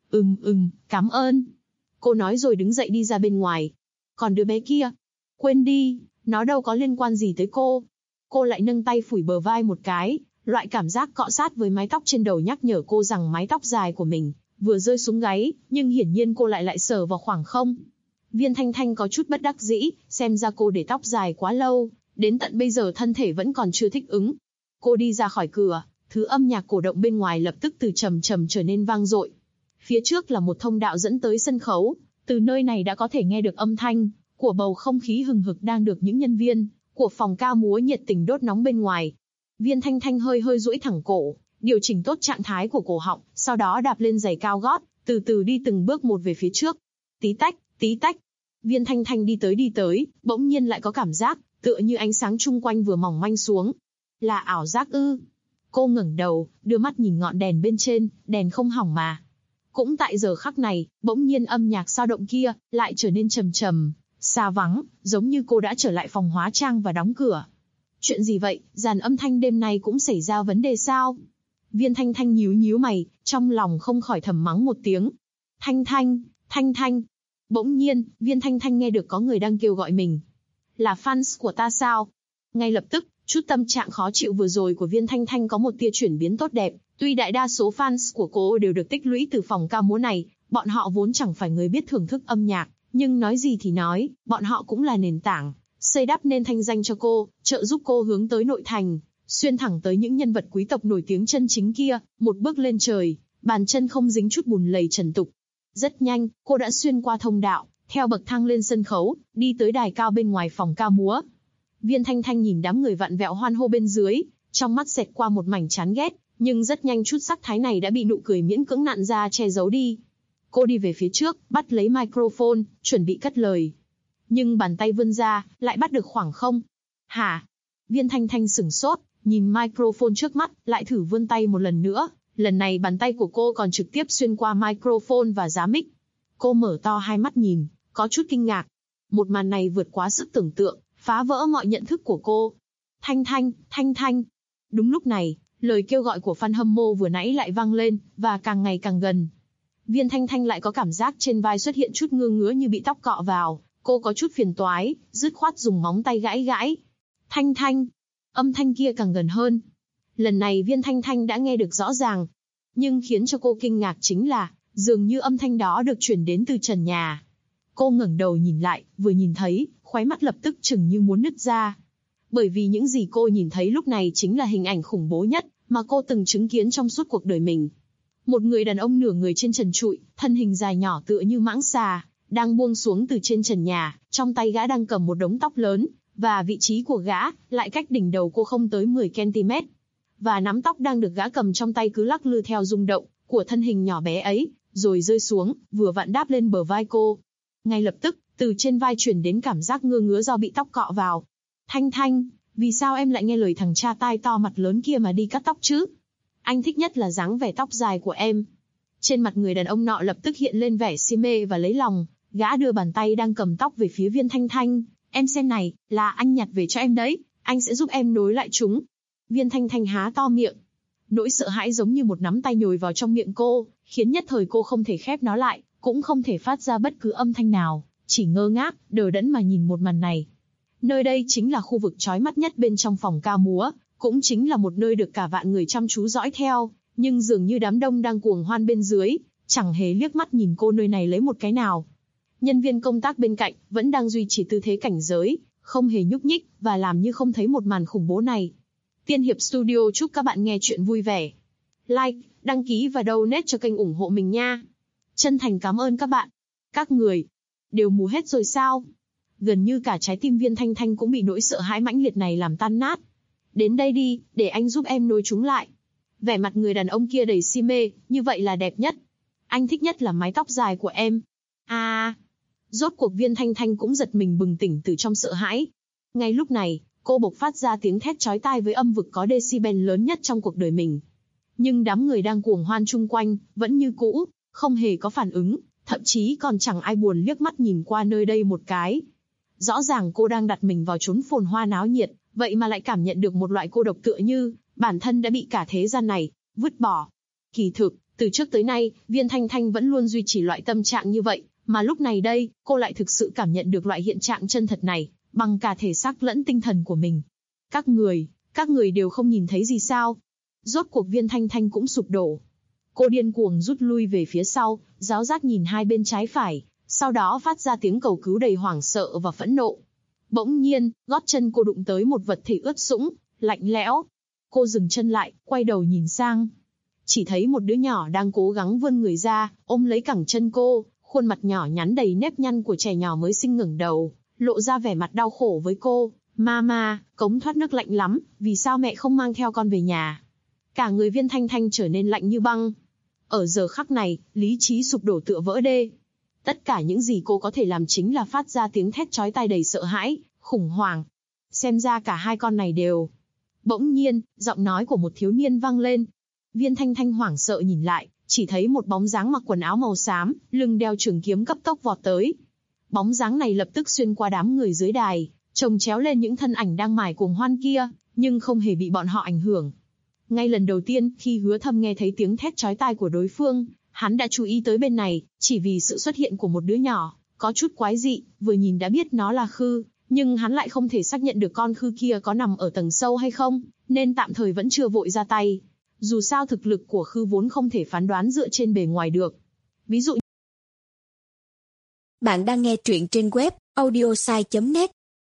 Cảm ơn. Cô nói rồi đứng dậy đi ra bên ngoài. Còn đứa bé kia? Quên đi, nó đâu có liên quan gì tới cô. Cô lại nâng tay phủi bờ vai một cái, loại cảm giác cọ sát với mái tóc trên đầu nhắc nhở cô rằng mái tóc dài của mình vừa rơi xuống gáy, nhưng hiển nhiên cô lại sờ vào khoảng không. Viên Thanh Thanh có chút bất đắc dĩ, xem ra cô để tóc dài quá lâu, đến tận bây giờ thân thể vẫn còn chưa thích ứng. Cô đi ra khỏi cửa, thứ âm nhạc cổ động bên ngoài lập tức từ trầm trầm trở nên vang dội. Phía trước là một thông đạo dẫn tới sân khấu, từ nơi này đã có thể nghe được âm thanh của bầu không khí hừng hực đang được những nhân viên của phòng ca múa nhiệt tình đốt nóng bên ngoài. Viên Thanh Thanh hơi duỗi thẳng cổ, điều chỉnh tốt trạng thái của cổ họng, sau đó đạp lên giày cao gót, từ từ đi từng bước một về phía trước. Tí tách, tí tách. Viên Thanh Thanh đi tới, bỗng nhiên lại có cảm giác, tựa như ánh sáng chung quanh vừa mỏng manh xuống. Là ảo giác ư? Cô ngẩng đầu, đưa mắt nhìn ngọn đèn bên trên, đèn không hỏng mà. Cũng tại giờ khắc này, bỗng nhiên âm nhạc sao động kia, lại trở nên trầm trầm, xa vắng, giống như cô đã trở lại phòng hóa trang và đóng cửa. Chuyện gì vậy, dàn âm thanh đêm nay cũng xảy ra vấn đề sao? Viên Thanh Thanh nhíu mày, trong lòng không khỏi thầm mắng một tiếng. Thanh Thanh. Bỗng nhiên, Viên Thanh Thanh nghe được có người đang kêu gọi mình. Là fans của ta sao? Ngay lập tức, chút tâm trạng khó chịu vừa rồi của Viên Thanh Thanh có một tia chuyển biến tốt đẹp. Tuy đại đa số fans của cô đều được tích lũy từ phòng ca múa này, bọn họ vốn chẳng phải người biết thưởng thức âm nhạc, nhưng nói gì thì nói, bọn họ cũng là nền tảng, xây đắp nên thanh danh cho cô, trợ giúp cô hướng tới nội thành, xuyên thẳng tới những nhân vật quý tộc nổi tiếng chân chính kia, một bước lên trời, bàn chân không dính chút bùn lầy trần tục. Rất nhanh, cô đã xuyên qua thông đạo, theo bậc thang lên sân khấu, đi tới đài cao bên ngoài phòng ca múa. Viên Thanh Thanh nhìn đám người vặn vẹo hoan hô bên dưới, trong mắt xẹt qua một mảnh chán ghét, nhưng rất nhanh chút sắc thái này đã bị nụ cười miễn cưỡng nặn ra che giấu đi. Cô đi về phía trước, bắt lấy microphone, chuẩn bị cất lời. Nhưng bàn tay vươn ra, lại bắt được khoảng không. Hả? Viên Thanh Thanh sửng sốt, nhìn microphone trước mắt, lại thử vươn tay một lần nữa. Lần này bàn tay của cô còn trực tiếp xuyên qua microphone và giá mic. Cô mở to hai mắt nhìn, có chút kinh ngạc. Một màn này vượt quá sức tưởng tượng, phá vỡ mọi nhận thức của cô. Thanh Thanh. Đúng lúc này, lời kêu gọi của fan hâm mộ vừa nãy lại vang lên, và càng ngày càng gần. Viên Thanh Thanh lại có cảm giác trên vai xuất hiện chút ngứa như bị tóc cọ vào, cô có chút phiền toái, dứt khoát dùng móng tay gãi. Thanh. Âm thanh kia càng gần hơn. Lần này Viên Thanh Thanh đã nghe được rõ ràng. Nhưng khiến cho cô kinh ngạc chính là, dường như âm thanh đó được chuyển đến từ trần nhà. Cô ngẩng đầu nhìn lại, vừa nhìn thấy, khóe mắt lập tức chừng như muốn nứt ra. Bởi vì những gì cô nhìn thấy lúc này chính là hình ảnh khủng bố nhất mà cô từng chứng kiến trong suốt cuộc đời mình. Một người đàn ông nửa người trên trần trụi, thân hình dài nhỏ tựa như mãng xà, đang buông xuống từ trên trần nhà, trong tay gã đang cầm một đống tóc lớn, và vị trí của gã lại cách đỉnh đầu cô không tới 10 cm. Và nắm tóc đang được gã cầm trong tay cứ lắc lư theo rung động của thân hình nhỏ bé ấy, rồi rơi xuống, vừa vặn đáp lên bờ vai cô. Ngay lập tức, từ trên vai truyền đến cảm giác ngứa do bị tóc cọ vào. Thanh, vì sao em lại nghe lời thằng cha tai to mặt lớn kia mà đi cắt tóc chứ? Anh thích nhất là dáng vẻ tóc dài của em. Trên mặt người đàn ông nọ lập tức hiện lên vẻ si mê và lấy lòng, gã đưa bàn tay đang cầm tóc về phía Viên Thanh Thanh. Em xem này, là anh nhặt về cho em đấy, anh sẽ giúp em nối lại chúng. Viên Thanh Thanh há to miệng. Nỗi sợ hãi giống như một nắm tay nhồi vào trong miệng cô, khiến nhất thời cô không thể khép nó lại, cũng không thể phát ra bất cứ âm thanh nào, chỉ ngơ ngác, đờ đẫn mà nhìn một màn này. Nơi đây chính là khu vực chói mắt nhất bên trong phòng ca múa, cũng chính là một nơi được cả vạn người chăm chú dõi theo, nhưng dường như đám đông đang cuồng hoan bên dưới, chẳng hề liếc mắt nhìn cô nơi này lấy một cái nào. Nhân viên công tác bên cạnh vẫn đang duy trì tư thế cảnh giới, không hề nhúc nhích và làm như không thấy một màn khủng bố này. Tiên Hiệp Studio chúc các bạn nghe chuyện vui vẻ. Like, đăng ký và donate cho kênh ủng hộ mình nha. Chân thành cảm ơn các bạn. Các người đều mù hết rồi sao? Gần như cả trái tim Viên Thanh Thanh cũng bị nỗi sợ hãi mãnh liệt này làm tan nát. Đến đây đi, để anh giúp em nối chúng lại. Vẻ mặt người đàn ông kia đầy si mê, như vậy là đẹp nhất. Anh thích nhất là mái tóc dài của em. Rốt cuộc Viên Thanh Thanh cũng giật mình bừng tỉnh từ trong sợ hãi. Ngay lúc này, cô bộc phát ra tiếng thét chói tai với âm vực có decibel lớn nhất trong cuộc đời mình. Nhưng đám người đang cuồng hoan chung quanh, vẫn như cũ, không hề có phản ứng, thậm chí còn chẳng ai buồn liếc mắt nhìn qua nơi đây một cái. Rõ ràng cô đang đặt mình vào chốn phồn hoa náo nhiệt, vậy mà lại cảm nhận được một loại cô độc tựa như bản thân đã bị cả thế gian này vứt bỏ. Kỳ thực, từ trước tới nay, Viên Thanh Thanh vẫn luôn duy trì loại tâm trạng như vậy, mà lúc này đây, cô lại thực sự cảm nhận được loại hiện trạng chân thật này, bằng cả thể xác lẫn tinh thần của mình. Các người đều không nhìn thấy gì sao? Rốt cuộc Viên Thanh Thanh cũng sụp đổ. Cô điên cuồng rút lui về phía sau, giáo giác nhìn hai bên trái phải, sau đó phát ra tiếng cầu cứu đầy hoảng sợ và phẫn nộ. Bỗng nhiên, gót chân cô đụng tới một vật thể ướt sũng, lạnh lẽo. Cô dừng chân lại, quay đầu nhìn sang. Chỉ thấy một đứa nhỏ đang cố gắng vươn người ra, ôm lấy cẳng chân cô, khuôn mặt nhỏ nhắn đầy nếp nhăn của trẻ nhỏ mới sinh ngẩng đầu, lộ ra vẻ mặt đau khổ với cô. Mama, cống thoát nước lạnh lắm, vì sao mẹ không mang theo con về nhà? Cả người Viên Thanh Thanh trở nên lạnh như băng. Ở giờ khắc này, lý trí sụp đổ tựa vỡ đê. Tất cả những gì cô có thể làm chính là phát ra tiếng thét chói tai đầy sợ hãi, khủng hoảng. Xem ra cả hai con này đều. Bỗng nhiên, giọng nói của một thiếu niên vang lên. Viên Thanh Thanh hoảng sợ nhìn lại, chỉ thấy một bóng dáng mặc quần áo màu xám, lưng đeo trường kiếm cấp tốc vọt tới. Bóng dáng này lập tức xuyên qua đám người dưới đài, chồng chéo lên những thân ảnh đang mải cuồng hoan kia, nhưng không hề bị bọn họ ảnh hưởng. Ngay lần đầu tiên, khi Hứa Thâm nghe thấy tiếng thét chói tai của đối phương, hắn đã chú ý tới bên này, chỉ vì sự xuất hiện của một đứa nhỏ, có chút quái dị, vừa nhìn đã biết nó là Khư, nhưng hắn lại không thể xác nhận được con Khư kia có nằm ở tầng sâu hay không, nên tạm thời vẫn chưa vội ra tay. Dù sao thực lực của Khư vốn không thể phán đoán dựa trên bề ngoài được. Ví dụ, bạn đang nghe truyện trên web audiosai.net.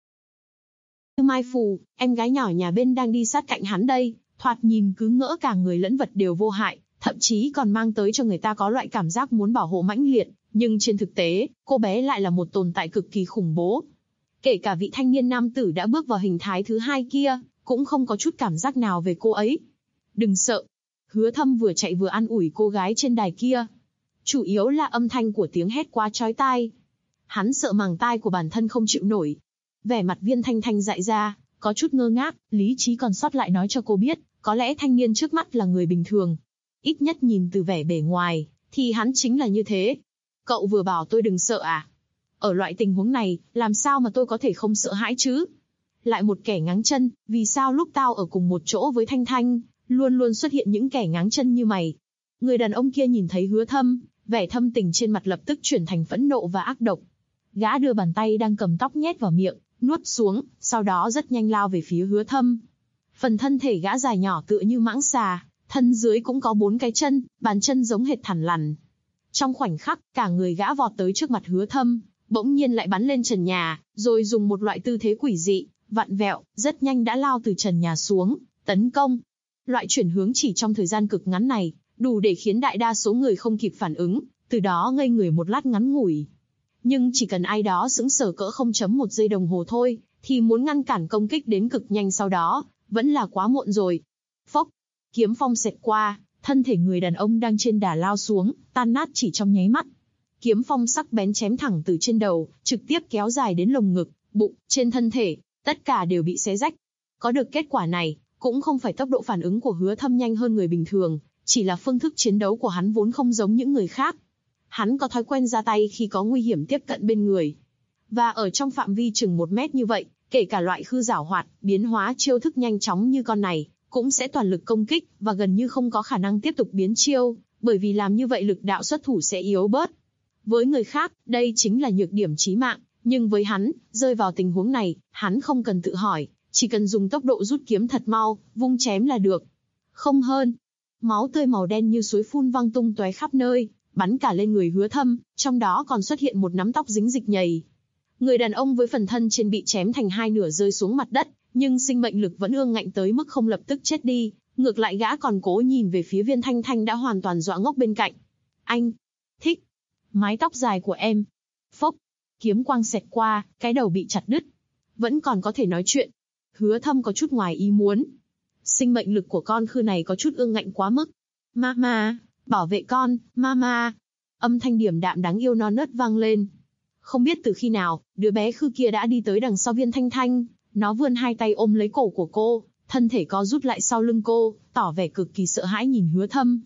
Mai Phù, em gái nhỏ nhà bên đang đi sát cạnh hắn đây, thoạt nhìn cứ ngỡ cả người lẫn vật đều vô hại, thậm chí còn mang tới cho người ta có loại cảm giác muốn bảo hộ mãnh liệt, nhưng trên thực tế, cô bé lại là một tồn tại cực kỳ khủng bố. Kể cả vị thanh niên nam tử đã bước vào hình thái thứ hai kia, cũng không có chút cảm giác nào về cô ấy. Đừng sợ. Hứa Thâm vừa chạy vừa an ủi cô gái trên đài kia. Chủ yếu là âm thanh của tiếng hét quá chói tai. Hắn sợ màng tai của bản thân không chịu nổi. Vẻ mặt Viên Thanh Thanh dại ra, có chút ngơ ngác, lý trí còn sót lại nói cho cô biết, có lẽ thanh niên trước mắt là người bình thường. Ít nhất nhìn từ vẻ bề ngoài, thì hắn chính là như thế. Cậu vừa bảo tôi đừng sợ à? Ở loại tình huống này, làm sao mà tôi có thể không sợ hãi chứ? Lại một kẻ ngáng chân, vì sao lúc tao ở cùng một chỗ với Thanh Thanh, luôn luôn xuất hiện những kẻ ngáng chân như mày? Người đàn ông kia nhìn thấy Hứa Thâm, vẻ thâm tình trên mặt lập tức chuyển thành phẫn nộ và ác độc. Gã đưa bàn tay đang cầm tóc nhét vào miệng, nuốt xuống, sau đó rất nhanh lao về phía Hứa Thâm. Phần thân thể gã dài nhỏ tựa như mãng xà, thân dưới cũng có 4 cái chân, bàn chân giống hệt thằn lằn. Trong khoảnh khắc, cả người gã vọt tới trước mặt Hứa Thâm, bỗng nhiên lại bắn lên trần nhà, rồi dùng một loại tư thế quỷ dị, vặn vẹo, rất nhanh đã lao từ trần nhà xuống, tấn công. Loại chuyển hướng chỉ trong thời gian cực ngắn này, đủ để khiến đại đa số người không kịp phản ứng, từ đó ngây người một lát ngắn ngủi. Nhưng chỉ cần ai đó sững sờ cỡ 0.1 giây đồng hồ thôi, thì muốn ngăn cản công kích đến cực nhanh sau đó, vẫn là quá muộn rồi. Phốc, kiếm phong xẹt qua, thân thể người đàn ông đang trên đà lao xuống, tan nát chỉ trong nháy mắt. Kiếm phong sắc bén chém thẳng từ trên đầu, trực tiếp kéo dài đến lồng ngực, bụng, trên thân thể, tất cả đều bị xé rách. Có được kết quả này, cũng không phải tốc độ phản ứng của Hứa Thâm nhanh hơn người bình thường, chỉ là phương thức chiến đấu của hắn vốn không giống những người khác. Hắn có thói quen ra tay khi có nguy hiểm tiếp cận bên người. Và ở trong phạm vi chừng 1 mét như vậy, kể cả loại Khư giảo hoạt, biến hóa chiêu thức nhanh chóng như con này, cũng sẽ toàn lực công kích, và gần như không có khả năng tiếp tục biến chiêu, bởi vì làm như vậy lực đạo xuất thủ sẽ yếu bớt. Với người khác, đây chính là nhược điểm chí mạng, nhưng với hắn, rơi vào tình huống này, hắn không cần tự hỏi, chỉ cần dùng tốc độ rút kiếm thật mau, vung chém là được. Không hơn. Máu tươi màu đen như suối phun văng tung tóe khắp nơi, bắn cả lên người Hứa Thâm, trong đó còn xuất hiện một nắm tóc dính dịch nhầy. Người đàn ông với phần thân trên bị chém thành 2 nửa rơi xuống mặt đất, nhưng sinh mệnh lực vẫn ương ngạnh tới mức không lập tức chết đi, ngược lại gã còn cố nhìn về phía Viên Thanh Thanh đã hoàn toàn dọa ngốc bên cạnh. Anh thích mái tóc dài của em. Phốc, kiếm quang xẹt qua, cái đầu bị chặt đứt. Vẫn còn có thể nói chuyện. Hứa Thâm có chút ngoài ý muốn. Sinh mệnh lực của con Khư này có chút ương ngạnh quá mức. Mama, bảo vệ con, Mama. Âm thanh điềm đạm đáng yêu non nớt vang lên. Không biết từ khi nào, đứa bé Khư kia đã đi tới đằng sau Viên Thanh Thanh. Nó vươn 2 tay ôm lấy cổ của cô, thân thể co rút lại sau lưng cô, tỏ vẻ cực kỳ sợ hãi nhìn Hứa Thâm.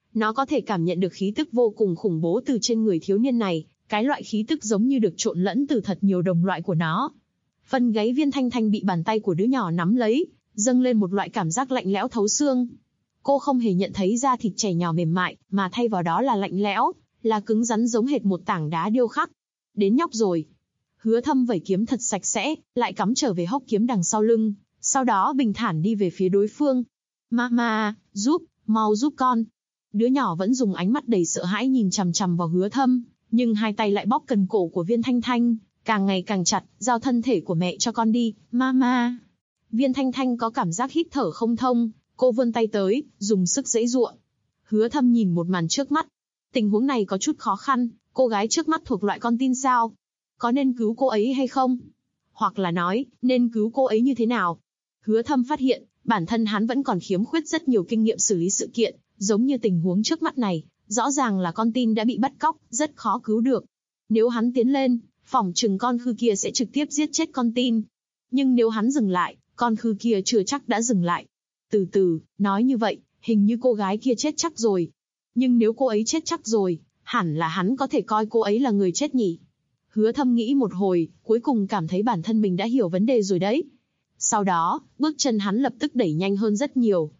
Nó có thể cảm nhận được khí tức vô cùng khủng bố từ trên người thiếu niên này, cái loại khí tức giống như được trộn lẫn từ thật nhiều đồng loại của nó. Phần gáy Viên Thanh Thanh bị bàn tay của đứa nhỏ nắm lấy, dâng lên một loại cảm giác lạnh lẽo thấu xương. Cô không hề nhận thấy da thịt trẻ nhỏ mềm mại, mà thay vào đó là lạnh lẽo, là cứng rắn giống hệt một tảng đá điêu khắc. Đến nhóc rồi. Hứa Thâm vẩy kiếm thật sạch sẽ, lại cắm trở về hốc kiếm đằng sau lưng, sau đó bình thản đi về phía đối phương. Mama, mau giúp con. Đứa nhỏ vẫn dùng ánh mắt đầy sợ hãi nhìn chằm chằm vào Hứa Thâm, nhưng hai tay lại bóp cần cổ của Viên Thanh Thanh, càng ngày càng chặt, giao thân thể của mẹ cho con đi, mama. Viên Thanh Thanh có cảm giác hít thở không thông, cô vươn tay tới, dùng sức giãy giụa. Hứa Thâm nhìn một màn trước mắt. Tình huống này có chút khó khăn, cô gái trước mắt thuộc loại con tin sao? Có nên cứu cô ấy hay không? Hoặc là nói, nên cứu cô ấy như thế nào? Hứa Thâm phát hiện, bản thân hắn vẫn còn khiếm khuyết rất nhiều kinh nghiệm xử lý sự kiện, giống như tình huống trước mắt này, rõ ràng là con tin đã bị bắt cóc, rất khó cứu được. Nếu hắn tiến lên, phỏng chừng con khư kia sẽ trực tiếp giết chết con tin. Nhưng nếu hắn dừng lại, con khư kia chưa chắc đã dừng lại. Từ từ, nói như vậy, hình như cô gái kia chết chắc rồi. Nhưng nếu cô ấy chết chắc rồi, hẳn là hắn có thể coi cô ấy là người chết nhỉ. Hứa Thâm nghĩ một hồi, cuối cùng cảm thấy bản thân mình đã hiểu vấn đề rồi đấy. Sau đó, bước chân hắn lập tức đẩy nhanh hơn rất nhiều.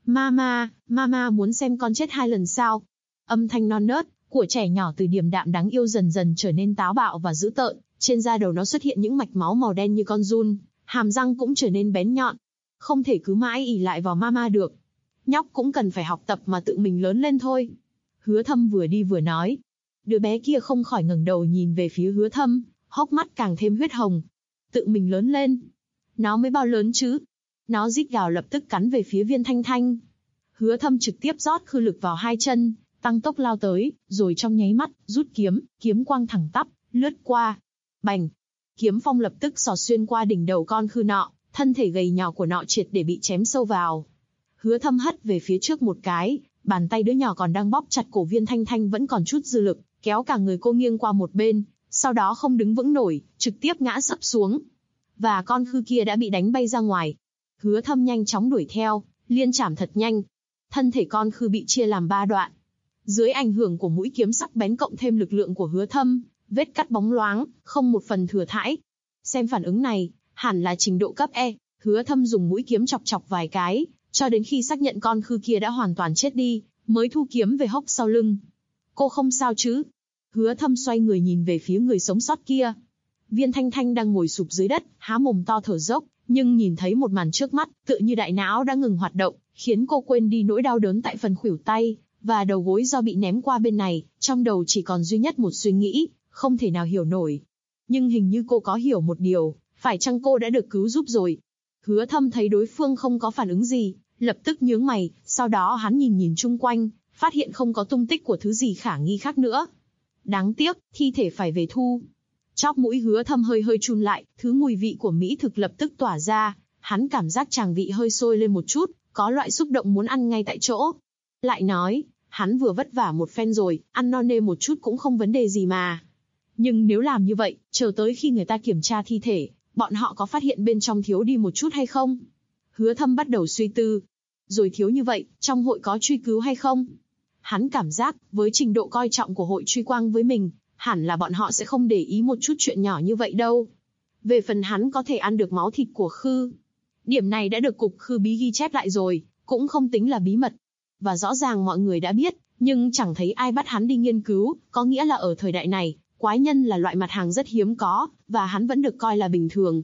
Mama muốn xem con chết 2 lần sao? Âm thanh non nớt của trẻ nhỏ từ điềm đạm đáng yêu dần dần trở nên táo bạo và dữ tợn, trên da đầu nó xuất hiện những mạch máu màu đen như con giun, hàm răng cũng trở nên bén nhọn. Không thể cứ mãi ỷ lại vào mama được. Nhóc cũng cần phải học tập mà tự mình lớn lên thôi. Hứa Thâm vừa đi vừa nói. Đứa bé kia không khỏi ngẩng đầu nhìn về phía Hứa Thâm, hốc mắt càng thêm huyết hồng. Tự mình lớn lên. Nó mới bao lớn chứ? Nó rít gào lập tức cắn về phía Viên Thanh Thanh. Hứa Thâm trực tiếp rót khư lực vào hai chân, tăng tốc lao tới, rồi trong nháy mắt, rút kiếm, kiếm quang thẳng tắp, lướt qua. Bành! Kiếm phong lập tức xỏ xuyên qua đỉnh đầu con khư nọ, thân thể gầy nhỏ của nọ triệt để bị chém sâu vào. Hứa Thâm hất về phía trước một cái, bàn tay đứa nhỏ còn đang bóp chặt cổ Viên Thanh Thanh vẫn còn chút dư lực, kéo cả người cô nghiêng qua một bên, sau đó không đứng vững nổi, trực tiếp ngã sấp xuống. Và con khư kia đã bị đánh bay ra ngoài. Hứa Thâm nhanh chóng đuổi theo, liên chảm thật nhanh. Thân thể con khư bị chia làm 3 đoạn. Dưới ảnh hưởng của mũi kiếm sắc bén cộng thêm lực lượng của Hứa Thâm, vết cắt bóng loáng, không một phần thừa thãi. Xem phản ứng này, hẳn là trình độ cấp E. Hứa Thâm dùng mũi kiếm chọc chọc vài cái, cho đến khi xác nhận con khư kia đã hoàn toàn chết đi, mới thu kiếm về hốc sau lưng. Cô không sao chứ? Hứa Thâm xoay người nhìn về phía người sống sót kia. Viên Thanh Thanh đang ngồi sụp dưới đất, há mồm to thở dốc, nhưng nhìn thấy một màn trước mắt, tựa như đại não đã ngừng hoạt động, khiến cô quên đi nỗi đau đớn tại phần khuỷu tay và đầu gối do bị ném qua bên này, trong đầu chỉ còn duy nhất một suy nghĩ, không thể nào hiểu nổi. Nhưng hình như cô có hiểu một điều, phải chăng cô đã được cứu giúp rồi? Hứa Thâm thấy đối phương không có phản ứng gì, lập tức nhướng mày, sau đó hắn nhìn chung quanh, phát hiện không có tung tích của thứ gì khả nghi khác nữa. Đáng tiếc, thi thể phải về thu. Chóp mũi Hứa Thâm hơi chun lại, thứ mùi vị của mỹ thực lập tức tỏa ra, hắn cảm giác tràng vị hơi sôi lên một chút, có loại xúc động muốn ăn ngay tại chỗ. Lại nói, hắn vừa vất vả một phen rồi, ăn no nê một chút cũng không vấn đề gì mà. Nhưng nếu làm như vậy, chờ tới khi người ta kiểm tra thi thể, bọn họ có phát hiện bên trong thiếu đi một chút hay không? Hứa Thâm bắt đầu suy tư. Rồi thiếu như vậy, trong hội có truy cứu hay không? Hắn cảm giác, với trình độ coi trọng của hội truy quang với mình, hẳn là bọn họ sẽ không để ý một chút chuyện nhỏ như vậy đâu. Về phần hắn có thể ăn được máu thịt của khư. Điểm này đã được cục khư bí ghi chép lại rồi, cũng không tính là bí mật. Và rõ ràng mọi người đã biết, nhưng chẳng thấy ai bắt hắn đi nghiên cứu, có nghĩa là ở thời đại này, quái nhân là loại mặt hàng rất hiếm có, và hắn vẫn được coi là bình thường.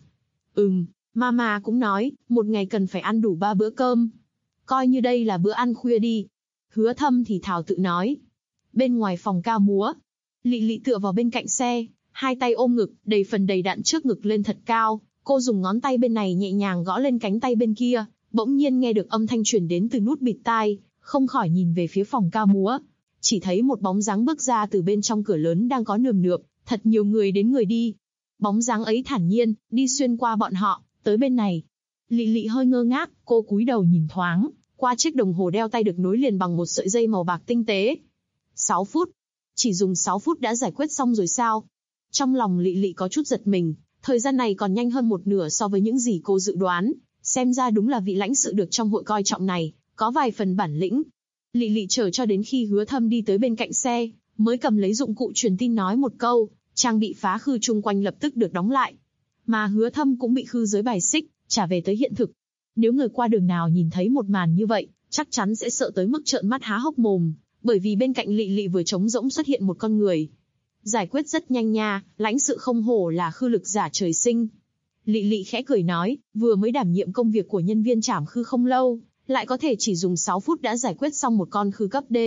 Mama cũng nói, một ngày cần phải ăn đủ 3 bữa cơm. Coi như đây là bữa ăn khuya đi. Hứa Thâm thì thào tự nói. Bên ngoài phòng ca múa, Lị Lị tựa vào bên cạnh xe, hai tay ôm ngực, đầy đặn trước ngực lên thật cao. Cô dùng ngón tay bên này nhẹ nhàng gõ lên cánh tay bên kia, bỗng nhiên nghe được âm thanh truyền đến từ nút bịt tai, không khỏi nhìn về phía phòng ca múa. Chỉ thấy một bóng dáng bước ra từ bên trong cửa lớn đang có nườm nượp, thật nhiều người đến người đi. Bóng dáng ấy thản nhiên, đi xuyên qua bọn họ, tới bên này. Lị Lị hơi ngơ ngác, cô cúi đầu nhìn thoáng, qua chiếc đồng hồ đeo tay được nối liền bằng một sợi dây màu bạc tinh tế. 6 phút. Chỉ dùng 6 phút đã giải quyết xong rồi sao? Trong lòng Lị Lị có chút giật mình, thời gian này còn nhanh hơn một nửa so với những gì cô dự đoán, xem ra đúng là vị lãnh sự được trong hội coi trọng này, có vài phần bản lĩnh. Lị Lị chờ cho đến khi Hứa Thâm đi tới bên cạnh xe, mới cầm lấy dụng cụ truyền tin nói một câu, trang bị phá khư chung quanh lập tức được đóng lại. Mà Hứa Thâm cũng bị khư giới bài xích, trả về tới hiện thực. Nếu người qua đường nào nhìn thấy một màn như vậy, chắc chắn sẽ sợ tới mức trợn mắt há hốc mồm, bởi vì bên cạnh Lị Lị vừa trống rỗng xuất hiện một con người. Giải quyết rất nhanh nha, lãnh sự không hổ là khư lực giả trời sinh. Lị Lị khẽ cười nói, vừa mới đảm nhiệm công việc của nhân viên trảm khư không lâu, lại có thể chỉ dùng 6 phút đã giải quyết xong một con khư cấp D.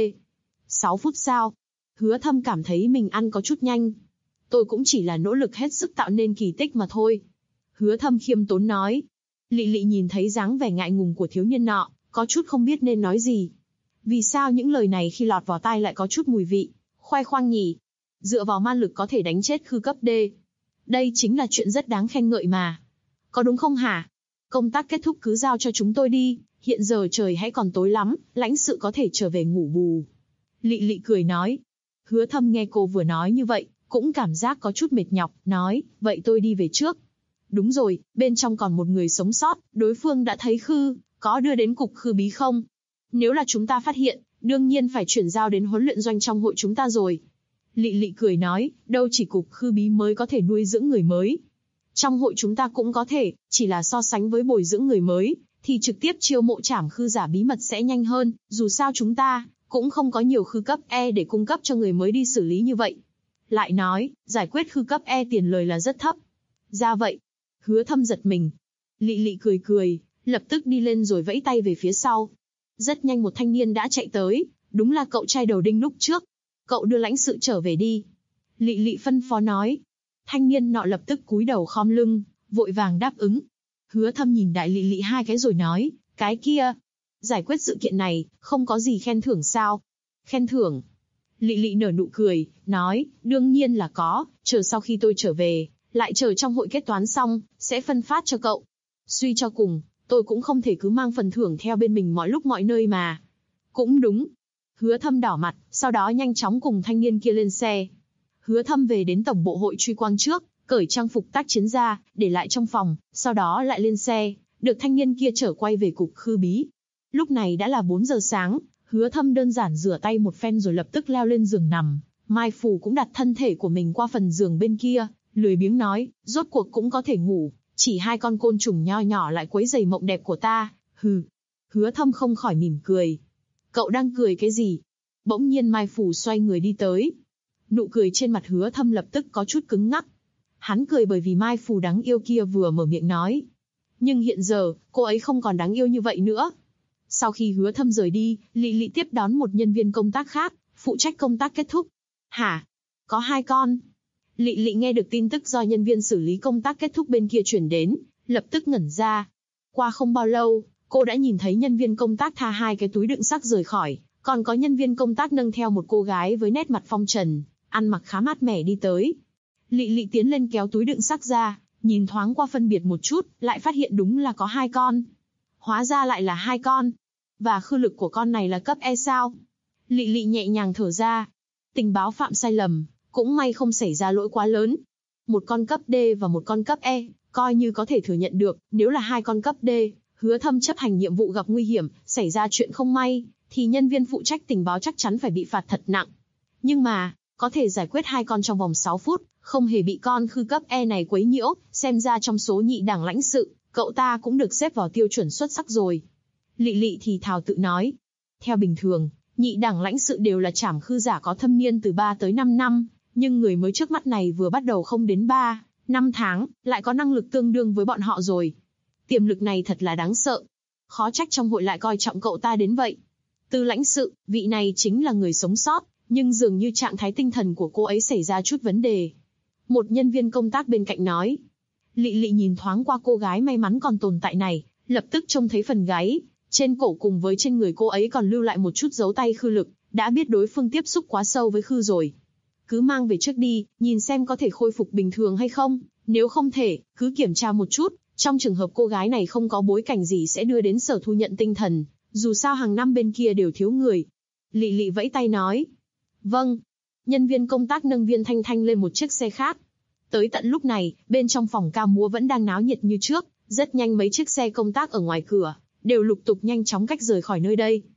6 phút sao? Hứa Thâm cảm thấy mình ăn có chút nhanh. Tôi cũng chỉ là nỗ lực hết sức tạo nên kỳ tích mà thôi. Hứa Thâm khiêm tốn nói. Lị Lị nhìn thấy dáng vẻ ngại ngùng của thiếu niên nọ, có chút không biết nên nói gì. Vì sao những lời này khi lọt vào tai lại có chút mùi vị, khoe khoang nhỉ? Dựa vào man lực có thể đánh chết khư cấp D. Đây chính là chuyện rất đáng khen ngợi mà. Có đúng không hả? Công tác kết thúc cứ giao cho chúng tôi đi, hiện giờ trời hãy còn tối lắm, lãnh sự có thể trở về ngủ bù. Lị Lị cười nói. Hứa Thâm nghe cô vừa nói như vậy, cũng cảm giác có chút mệt nhọc, nói, vậy tôi đi về trước. Đúng rồi, bên trong còn một người sống sót, đối phương đã thấy khư, có đưa đến cục khư bí không? Nếu là chúng ta phát hiện, đương nhiên phải chuyển giao đến huấn luyện doanh trong hội chúng ta rồi. Lị Lị cười nói, đâu chỉ cục khư bí mới có thể nuôi dưỡng người mới. Trong hội chúng ta cũng có thể, chỉ là so sánh với bồi dưỡng người mới, thì trực tiếp chiêu mộ trảm khư giả bí mật sẽ nhanh hơn, dù sao chúng ta cũng không có nhiều khư cấp E để cung cấp cho người mới đi xử lý như vậy. Lại nói, giải quyết khư cấp E tiền lời là rất thấp. Ra vậy. Hứa Thâm giật mình. Lị Lị cười cười, lập tức đi lên rồi vẫy tay về phía sau. Rất nhanh một thanh niên đã chạy tới, đúng là cậu trai đầu đinh lúc trước. Cậu đưa lãnh sự trở về đi. Lị Lị phân phó nói. Thanh niên nọ lập tức cúi đầu khom lưng, vội vàng đáp ứng. Hứa Thâm nhìn đại Lị Lị hai cái rồi nói, cái kia, giải quyết sự kiện này, không có gì khen thưởng sao? Khen thưởng? Lị Lị nở nụ cười, nói, đương nhiên là có, chờ sau khi tôi trở về, lại chờ trong hội kết toán xong, sẽ phân phát cho cậu. Suy cho cùng, tôi cũng không thể cứ mang phần thưởng theo bên mình mọi lúc mọi nơi mà. Cũng đúng. Hứa Thâm đỏ mặt, sau đó nhanh chóng cùng thanh niên kia lên xe. Hứa Thâm về đến tổng bộ hội truy quang trước, cởi trang phục tác chiến ra, để lại trong phòng, sau đó lại lên xe, được thanh niên kia chở quay về cục khư bí. Lúc này đã là 4 giờ sáng, Hứa Thâm đơn giản rửa tay một phen rồi lập tức leo lên giường nằm. Mai Phù cũng đặt thân thể của mình qua phần giường bên kia, lười biếng nói, rốt cuộc cũng có thể ngủ, chỉ 2 con côn trùng nho nhỏ lại quấy rầy mộng đẹp của ta, hừ. Hứa Thâm không khỏi mỉm cười. Cậu đang cười cái gì? Bỗng nhiên Mai Phù xoay người đi tới. Nụ cười trên mặt Hứa Thâm lập tức có chút cứng ngắc. Hắn cười bởi vì Mai Phù đáng yêu kia vừa mở miệng nói. Nhưng hiện giờ, cô ấy không còn đáng yêu như vậy nữa. Sau khi Hứa Thâm rời đi, Lị Lị tiếp đón một nhân viên công tác khác, phụ trách công tác kết thúc. Hả? Có 2 con? Lị Lị nghe được tin tức do nhân viên xử lý công tác kết thúc bên kia chuyển đến, lập tức ngẩn ra. Qua không bao lâu, cô đã nhìn thấy nhân viên công tác tha 2 cái túi đựng xác rời khỏi, còn có nhân viên công tác nâng theo một cô gái với nét mặt phong trần, ăn mặc khá mát mẻ đi tới. Lị Lị tiến lên kéo túi đựng xác ra, nhìn thoáng qua phân biệt một chút, lại phát hiện đúng là có 2 con. Hóa ra lại là 2 con. Và khư lực của con này là cấp E sao? Lị Lị nhẹ nhàng thở ra. Tình báo phạm sai lầm, cũng may không xảy ra lỗi quá lớn. Một con cấp D và một con cấp E, coi như có thể thừa nhận được, nếu là 2 con cấp D, Hứa Thâm chấp hành nhiệm vụ gặp nguy hiểm, xảy ra chuyện không may, thì nhân viên phụ trách tình báo chắc chắn phải bị phạt thật nặng. Nhưng mà, có thể giải quyết 2 con trong vòng 6 phút, không hề bị con khư cấp E này quấy nhiễu, xem ra trong số nhị đẳng lãnh sự, cậu ta cũng được xếp vào tiêu chuẩn xuất sắc rồi. Lị Lị thì thào tự nói. Theo bình thường, nhị đẳng lãnh sự đều là trảm khư giả có thâm niên từ 3 tới 5 năm, nhưng người mới trước mắt này vừa bắt đầu không đến 3, 5 tháng, lại có năng lực tương đương với bọn họ rồi. Tiềm lực này thật là đáng sợ. Khó trách trong hội lại coi trọng cậu ta đến vậy. Từ lãnh sự, vị này chính là người sống sót, nhưng dường như trạng thái tinh thần của cô ấy xảy ra chút vấn đề. Một nhân viên công tác bên cạnh nói. Lị Lị nhìn thoáng qua cô gái may mắn còn tồn tại này, lập tức trông thấy phần gáy, trên cổ cùng với trên người cô ấy còn lưu lại một chút dấu tay khư lực, đã biết đối phương tiếp xúc quá sâu với khư rồi. Cứ mang về trước đi, nhìn xem có thể khôi phục bình thường hay không, nếu không thể, cứ kiểm tra một chút, trong trường hợp cô gái này không có bối cảnh gì sẽ đưa đến sở thu nhận tinh thần, dù sao hàng năm bên kia đều thiếu người. Lị Lị vẫy tay nói. Vâng. Nhân viên công tác nâng Viên Thanh Thanh lên một chiếc xe khác. Tới tận lúc này, bên trong phòng ca múa vẫn đang náo nhiệt như trước, rất nhanh mấy chiếc xe công tác ở ngoài cửa đều lục tục nhanh chóng cách rời khỏi nơi đây.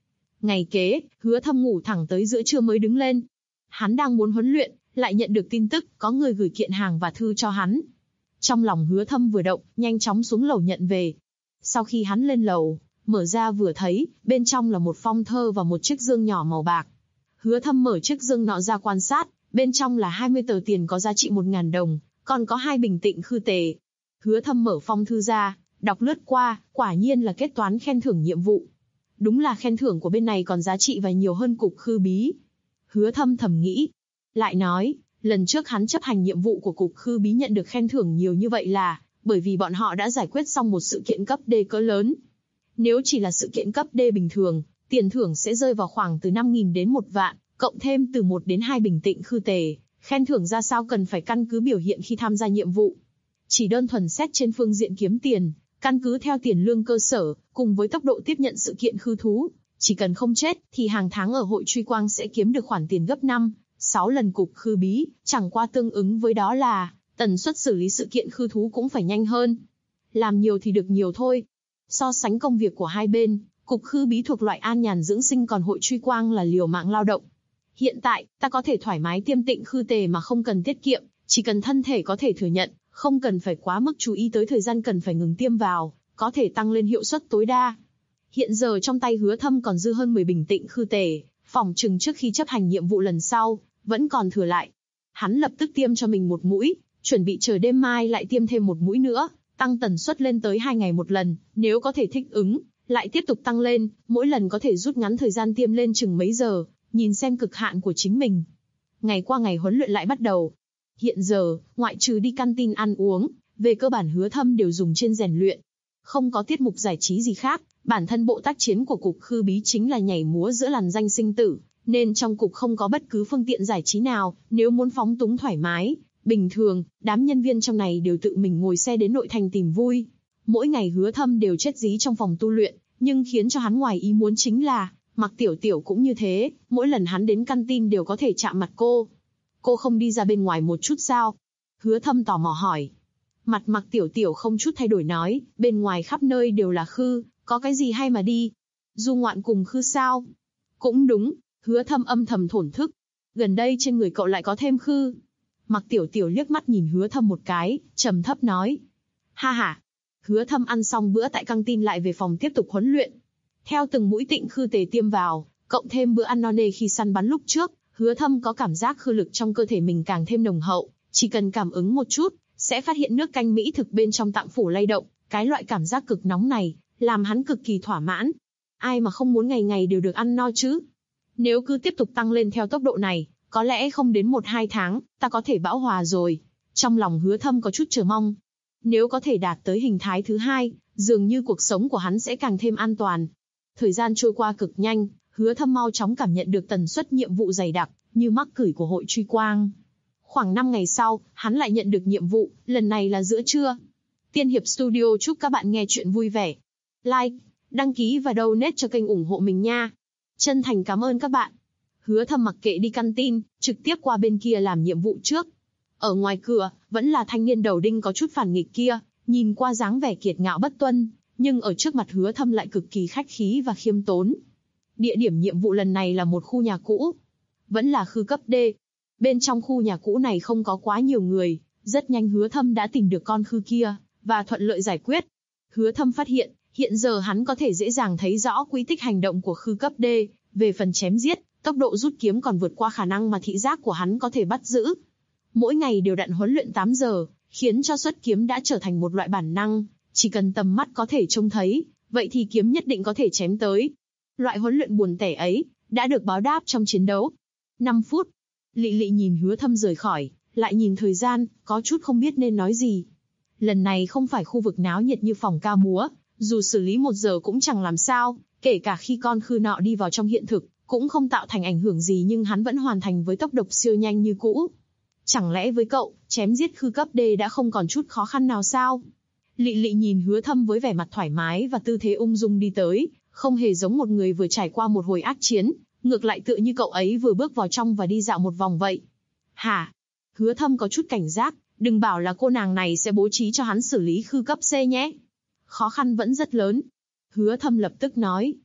Ngày kế, Hứa Thâm ngủ thẳng tới giữa trưa mới đứng lên. Hắn đang muốn huấn luyện, lại nhận được tin tức có người gửi kiện hàng và thư cho hắn. Trong lòng Hứa Thâm vừa động, nhanh chóng xuống lầu nhận về. Sau khi hắn lên lầu, mở ra vừa thấy, bên trong là một phong thơ và một chiếc dương nhỏ màu bạc. Hứa Thâm mở chiếc dương nọ ra quan sát, bên trong là 20 tờ tiền có giá trị 1.000 đồng, còn có 2 bình tịnh khư tề. Hứa Thâm mở phong thư ra, đọc lướt qua, quả nhiên là kết toán khen thưởng nhiệm vụ. Đúng là khen thưởng của bên này còn giá trị và nhiều hơn cục khư bí. Hứa Thâm thầm nghĩ. Lại nói, lần trước hắn chấp hành nhiệm vụ của cục khư bí nhận được khen thưởng nhiều như vậy là bởi vì bọn họ đã giải quyết xong một sự kiện cấp D cỡ lớn. Nếu chỉ là sự kiện cấp D bình thường, tiền thưởng sẽ rơi vào khoảng từ 5.000 đến 1 vạn, cộng thêm từ 1 đến 2 bình tịnh khư tề. Khen thưởng ra sao cần phải căn cứ biểu hiện khi tham gia nhiệm vụ. Chỉ đơn thuần xét trên phương diện kiếm tiền, căn cứ theo tiền lương cơ sở, cùng với tốc độ tiếp nhận sự kiện khư thú, chỉ cần không chết, thì hàng tháng ở hội truy quang sẽ kiếm được khoản tiền gấp 5, 6 lần cục khư bí, chẳng qua tương ứng với đó là, tần suất xử lý sự kiện khư thú cũng phải nhanh hơn. Làm nhiều thì được nhiều thôi. So sánh công việc của hai bên, cục khư bí thuộc loại an nhàn dưỡng sinh còn hội truy quang là liều mạng lao động. Hiện tại, ta có thể thoải mái tiêm tịnh khư tề mà không cần tiết kiệm, chỉ cần thân thể có thể thừa nhận, không cần phải quá mức chú ý tới thời gian cần phải ngừng tiêm vào, có thể tăng lên hiệu suất tối đa. Hiện giờ trong tay Hứa Thâm còn dư hơn 10 bình tịnh khư tề, phỏng chừng trước khi chấp hành nhiệm vụ lần sau, vẫn còn thừa lại. Hắn lập tức tiêm cho mình một mũi, chuẩn bị chờ đêm mai lại tiêm thêm một mũi nữa, tăng tần suất lên tới 2 ngày một lần, nếu có thể thích ứng, lại tiếp tục tăng lên, mỗi lần có thể rút ngắn thời gian tiêm lên chừng mấy giờ, nhìn xem cực hạn của chính mình. Ngày qua ngày huấn luyện lại bắt đầu. Hiện giờ, ngoại trừ đi canteen ăn uống, về cơ bản Hứa Thâm đều dùng trên rèn luyện. Không có tiết mục giải trí gì khác, bản thân bộ tác chiến của cục khư bí chính là nhảy múa giữa làn danh sinh tử, nên trong cục không có bất cứ phương tiện giải trí nào, nếu muốn phóng túng thoải mái. Bình thường, đám nhân viên trong này đều tự mình ngồi xe đến nội thành tìm vui. Mỗi ngày Hứa Thâm đều chết dí trong phòng tu luyện, nhưng khiến cho hắn ngoài ý muốn chính là, Mạc Tiểu Tiểu cũng như thế, mỗi lần hắn đến canteen đều có thể chạm mặt cô. Cô không đi ra bên ngoài một chút sao? Hứa Thâm tò mò hỏi. Mặt Mạc Tiểu Tiểu không chút thay đổi nói, bên ngoài khắp nơi đều là khư, có cái gì hay mà đi? Du ngoạn cùng khư sao? Cũng đúng, Hứa Thâm âm thầm thổn thức. Gần đây trên người cậu lại có thêm khư. Mạc Tiểu Tiểu liếc mắt nhìn Hứa Thâm một cái, trầm thấp nói. Ha ha. Hứa Thâm ăn xong bữa tại căng tin lại về phòng tiếp tục huấn luyện. Theo từng mũi tịnh khư tề tiêm vào, cộng thêm bữa ăn no nê khi săn bắn lúc trước, Hứa Thâm có cảm giác khư lực trong cơ thể mình càng thêm nồng hậu, chỉ cần cảm ứng một chút, sẽ phát hiện nước canh mỹ thực bên trong tạng phủ lay động, cái loại cảm giác cực nóng này, làm hắn cực kỳ thỏa mãn. Ai mà không muốn ngày ngày đều được ăn no chứ? Nếu cứ tiếp tục tăng lên theo tốc độ này, có lẽ không đến 1-2 tháng, ta có thể bão hòa rồi. Trong lòng Hứa Thâm có chút chờ mong. Nếu có thể đạt tới hình thái thứ 2, dường như cuộc sống của hắn sẽ càng thêm an toàn. Thời gian trôi qua cực nhanh, Hứa Thâm mau chóng cảm nhận được tần suất nhiệm vụ dày đặc, như mắc cửi của hội truy quang. Khoảng 5 ngày sau, hắn lại nhận được nhiệm vụ, lần này là giữa trưa. Tiên Hiệp Studio chúc các bạn nghe chuyện vui vẻ. Like, đăng ký và donate cho kênh ủng hộ mình nha. Chân thành cảm ơn các bạn. Hứa Thâm mặc kệ đi canteen, trực tiếp qua bên kia làm nhiệm vụ trước. Ở ngoài cửa, vẫn là thanh niên đầu đinh có chút phản nghịch kia, nhìn qua dáng vẻ kiệt ngạo bất tuân, nhưng ở trước mặt Hứa Thâm lại cực kỳ khách khí và khiêm tốn. Địa điểm nhiệm vụ lần này là một khu nhà cũ, vẫn là khư cấp D. Bên trong khu nhà cũ này không có quá nhiều người, rất nhanh Hứa Thâm đã tìm được con khư kia, và thuận lợi giải quyết. Hứa Thâm phát hiện, hiện giờ hắn có thể dễ dàng thấy rõ quy tích hành động của khư cấp D, về phần chém giết, tốc độ rút kiếm còn vượt qua khả năng mà thị giác của hắn có thể bắt giữ. Mỗi ngày đều đặn huấn luyện 8 giờ, khiến cho xuất kiếm đã trở thành một loại bản năng, chỉ cần tầm mắt có thể trông thấy, vậy thì kiếm nhất định có thể chém tới. Loại huấn luyện buồn tẻ ấy, đã được báo đáp trong chiến đấu. 5 phút, Lị Lị nhìn Hứa Thâm rời khỏi, lại nhìn thời gian, có chút không biết nên nói gì. Lần này không phải khu vực náo nhiệt như phòng ca múa, dù xử lý 1 giờ cũng chẳng làm sao, kể cả khi con khư nọ đi vào trong hiện thực, cũng không tạo thành ảnh hưởng gì nhưng hắn vẫn hoàn thành với tốc độ siêu nhanh như cũ. Chẳng lẽ với cậu, chém giết khư cấp D đã không còn chút khó khăn nào sao? Lị Lị nhìn Hứa Thâm với vẻ mặt thoải mái và tư thế ung dung đi tới, không hề giống một người vừa trải qua một hồi ác chiến, ngược lại tựa như cậu ấy vừa bước vào trong và đi dạo một vòng vậy. Hả? Hứa Thâm có chút cảnh giác, đừng bảo là cô nàng này sẽ bố trí cho hắn xử lý khư cấp C nhé. Khó khăn vẫn rất lớn. Hứa Thâm lập tức nói.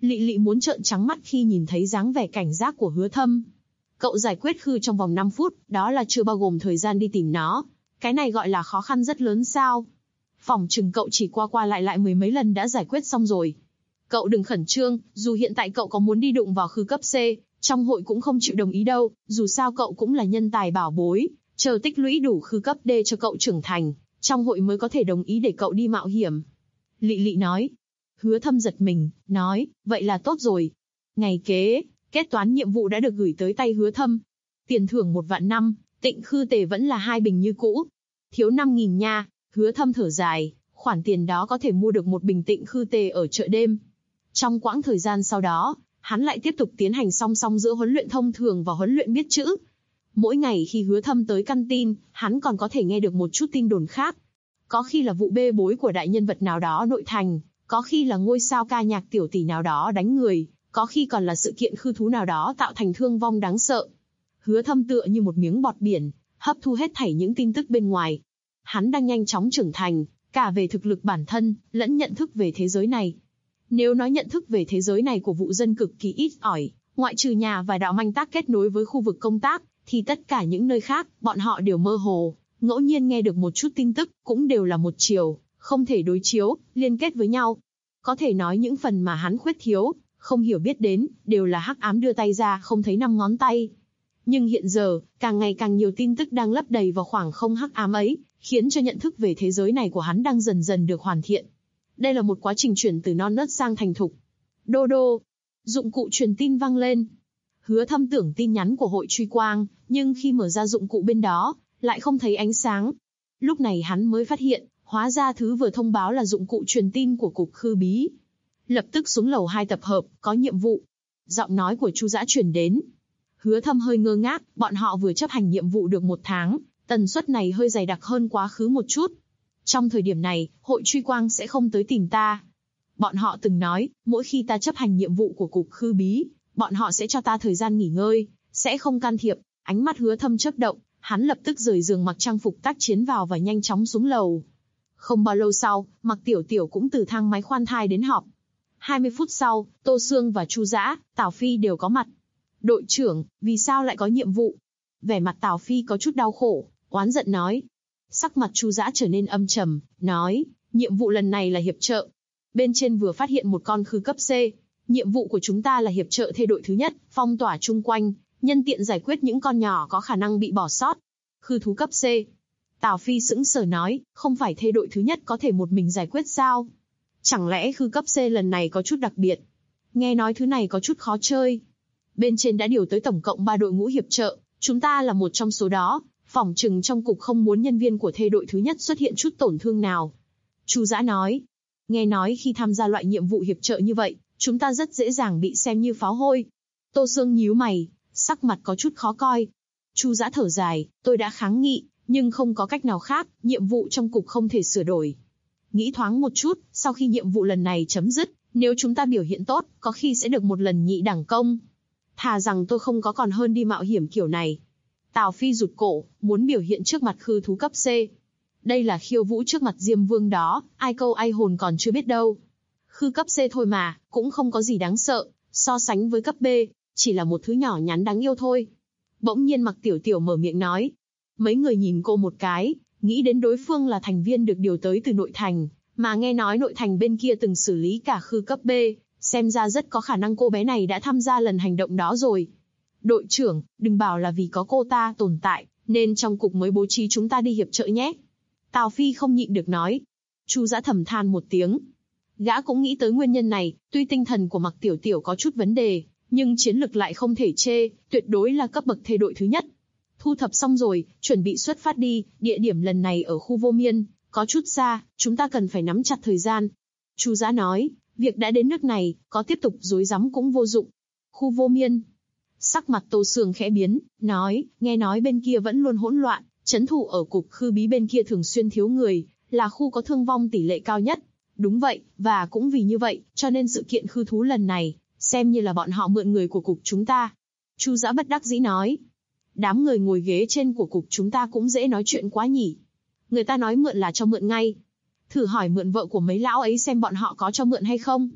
Lị Lị muốn trợn trắng mắt khi nhìn thấy dáng vẻ cảnh giác của Hứa Thâm. Cậu giải quyết khư trong vòng 5 phút, đó là chưa bao gồm thời gian đi tìm nó. Cái này gọi là khó khăn rất lớn sao? Phỏng chừng cậu chỉ qua qua lại lại mười mấy lần đã giải quyết xong rồi. Cậu đừng khẩn trương, dù hiện tại cậu có muốn đi đụng vào khư cấp C, trong hội cũng không chịu đồng ý đâu, dù sao cậu cũng là nhân tài bảo bối, chờ tích lũy đủ khư cấp D cho cậu trưởng thành, trong hội mới có thể đồng ý để cậu đi mạo hiểm. Lị Lị nói. Hứa Thâm giật mình, nói, vậy là tốt rồi. Ngày kế, kết toán nhiệm vụ đã được gửi tới tay Hứa Thâm. Tiền thưởng 1.000.000, tịnh khư tề vẫn là 2 bình như cũ. Thiếu 5.000 nha. Hứa Thâm thở dài, khoản tiền đó có thể mua được một bình tịnh khư tề ở chợ đêm. Trong quãng thời gian sau đó, hắn lại tiếp tục tiến hành song song giữa huấn luyện thông thường và huấn luyện biết chữ. Mỗi ngày khi Hứa Thâm tới căn tin, hắn còn có thể nghe được một chút tin đồn khác. Có khi là vụ bê bối của đại nhân vật nào đó nội thành, có khi là ngôi sao ca nhạc tiểu tỷ nào đó đánh người, có khi còn là sự kiện khư thú nào đó tạo thành thương vong đáng sợ. Hứa Thâm tựa như một miếng bọt biển, hấp thu hết thảy những tin tức bên ngoài. Hắn đang nhanh chóng trưởng thành, cả về thực lực bản thân, lẫn nhận thức về thế giới này. Nếu nói nhận thức về thế giới này của vụ dân cực kỳ ít ỏi, ngoại trừ nhà và đạo manh tác kết nối với khu vực công tác, thì tất cả những nơi khác, bọn họ đều mơ hồ, ngẫu nhiên nghe được một chút tin tức, cũng đều là một chiều, không thể đối chiếu, liên kết với nhau. Có thể nói những phần mà hắn khuyết thiếu, không hiểu biết đến, đều là hắc ám đưa tay ra không thấy 5 ngón tay. Nhưng hiện giờ, càng ngày càng nhiều tin tức đang lấp đầy vào khoảng không hắc ám ấy, khiến cho nhận thức về thế giới này của hắn đang dần dần được hoàn thiện. Đây là một quá trình chuyển từ non nớt sang thành thục. Đô đô. Dụng cụ truyền tin vang lên. Hứa Thâm tưởng tin nhắn của hội truy quang, nhưng khi mở ra dụng cụ bên đó, lại không thấy ánh sáng. Lúc này hắn mới phát hiện, hóa ra thứ vừa thông báo là dụng cụ truyền tin của cục khư bí. Lập tức xuống lầu 2 tập hợp, có nhiệm vụ. Giọng nói của Chu Dã truyền đến. Hứa Thâm hơi ngơ ngác, bọn họ vừa chấp hành nhiệm vụ được 1 tháng, tần suất này hơi dày đặc hơn quá khứ một chút. Trong thời điểm này, hội truy quang sẽ không tới tìm ta. Bọn họ từng nói, mỗi khi ta chấp hành nhiệm vụ của cục khư bí, bọn họ sẽ cho ta thời gian nghỉ ngơi, sẽ không can thiệp. Ánh mắt Hứa Thâm chớp động, hắn lập tức rời giường mặc trang phục tác chiến vào và nhanh chóng xuống lầu. Không bao lâu sau, Mặc Tiểu Tiểu cũng từ thang máy khoan thai đến họp. 20 phút sau, Tô Sương và Chu Dã, Tào Phi đều có mặt. Đội trưởng, vì sao lại có nhiệm vụ? Vẻ mặt Tào Phi có chút đau khổ, oán giận nói. Sắc mặt Chu Dã trở nên âm trầm, nói, nhiệm vụ lần này là hiệp trợ. Bên trên vừa phát hiện một con khư cấp C. Nhiệm vụ của chúng ta là hiệp trợ thê đội thứ nhất, phong tỏa chung quanh, nhân tiện giải quyết những con nhỏ có khả năng bị bỏ sót. Khư thú cấp C. Tào Phi sững sờ nói, không phải thê đội thứ nhất có thể một mình giải quyết sao? Chẳng lẽ khư cấp C lần này có chút đặc biệt? Nghe nói thứ này có chút khó chơi. Bên trên đã điều tới tổng cộng 3 đội ngũ hiệp trợ, chúng ta là một trong số đó, phỏng chừng trong cục không muốn nhân viên của thê đội thứ nhất xuất hiện chút tổn thương nào. Chu Dã nói, nghe nói khi tham gia loại nhiệm vụ hiệp trợ như vậy, chúng ta rất dễ dàng bị xem như pháo hôi. Tô Sương nhíu mày, sắc mặt có chút khó coi. Chu Dã thở dài, tôi đã kháng nghị, nhưng không có cách nào khác, nhiệm vụ trong cục không thể sửa đổi. Nghĩ thoáng một chút, sau khi nhiệm vụ lần này chấm dứt, nếu chúng ta biểu hiện tốt, có khi sẽ được một lần nhị đẳng công. Thà rằng tôi không có còn hơn đi mạo hiểm kiểu này. Tào Phi rụt cổ, muốn biểu hiện trước mặt khư thú cấp C. Đây là khiêu vũ trước mặt Diêm Vương đó, ai câu ai hồn còn chưa biết đâu. Khư cấp C thôi mà, cũng không có gì đáng sợ, so sánh với cấp B, chỉ là một thứ nhỏ nhắn đáng yêu thôi. Bỗng nhiên Mặc Tiểu Tiểu mở miệng nói. Mấy người nhìn cô một cái, nghĩ đến đối phương là thành viên được điều tới từ nội thành, mà nghe nói nội thành bên kia từng xử lý cả khư cấp B, xem ra rất có khả năng cô bé này đã tham gia lần hành động đó rồi. Đội trưởng, đừng bảo là vì có cô ta tồn tại, nên trong cục mới bố trí chúng ta đi hiệp trợ nhé. Tào Phi không nhịn được nói. Chu Dã thầm than một tiếng. Gã cũng nghĩ tới nguyên nhân này, tuy tinh thần của Mặc Tiểu Tiểu có chút vấn đề, nhưng chiến lực lại không thể chê, tuyệt đối là cấp bậc thê đội thứ nhất. Thu thập xong rồi, chuẩn bị xuất phát đi, địa điểm lần này ở khu Vô Miên, có chút xa, chúng ta cần phải nắm chặt thời gian. Chu Dã nói, việc đã đến nước này, có tiếp tục rối rắm cũng vô dụng. Khu Vô Miên. Sắc mặt Tô Sương khẽ biến, nói, nghe nói bên kia vẫn luôn hỗn loạn, trấn thủ ở cục khư bí bên kia thường xuyên thiếu người, là khu có thương vong tỷ lệ cao nhất. Đúng vậy, và cũng vì như vậy, cho nên sự kiện khư thú lần này, xem như là bọn họ mượn người của cục chúng ta. Chu Dã bất đắc dĩ nói. Đám người ngồi ghế trên của cục chúng ta cũng dễ nói chuyện quá nhỉ. Người ta nói mượn là cho mượn ngay. Thử hỏi mượn vợ của mấy lão ấy xem bọn họ có cho mượn hay không.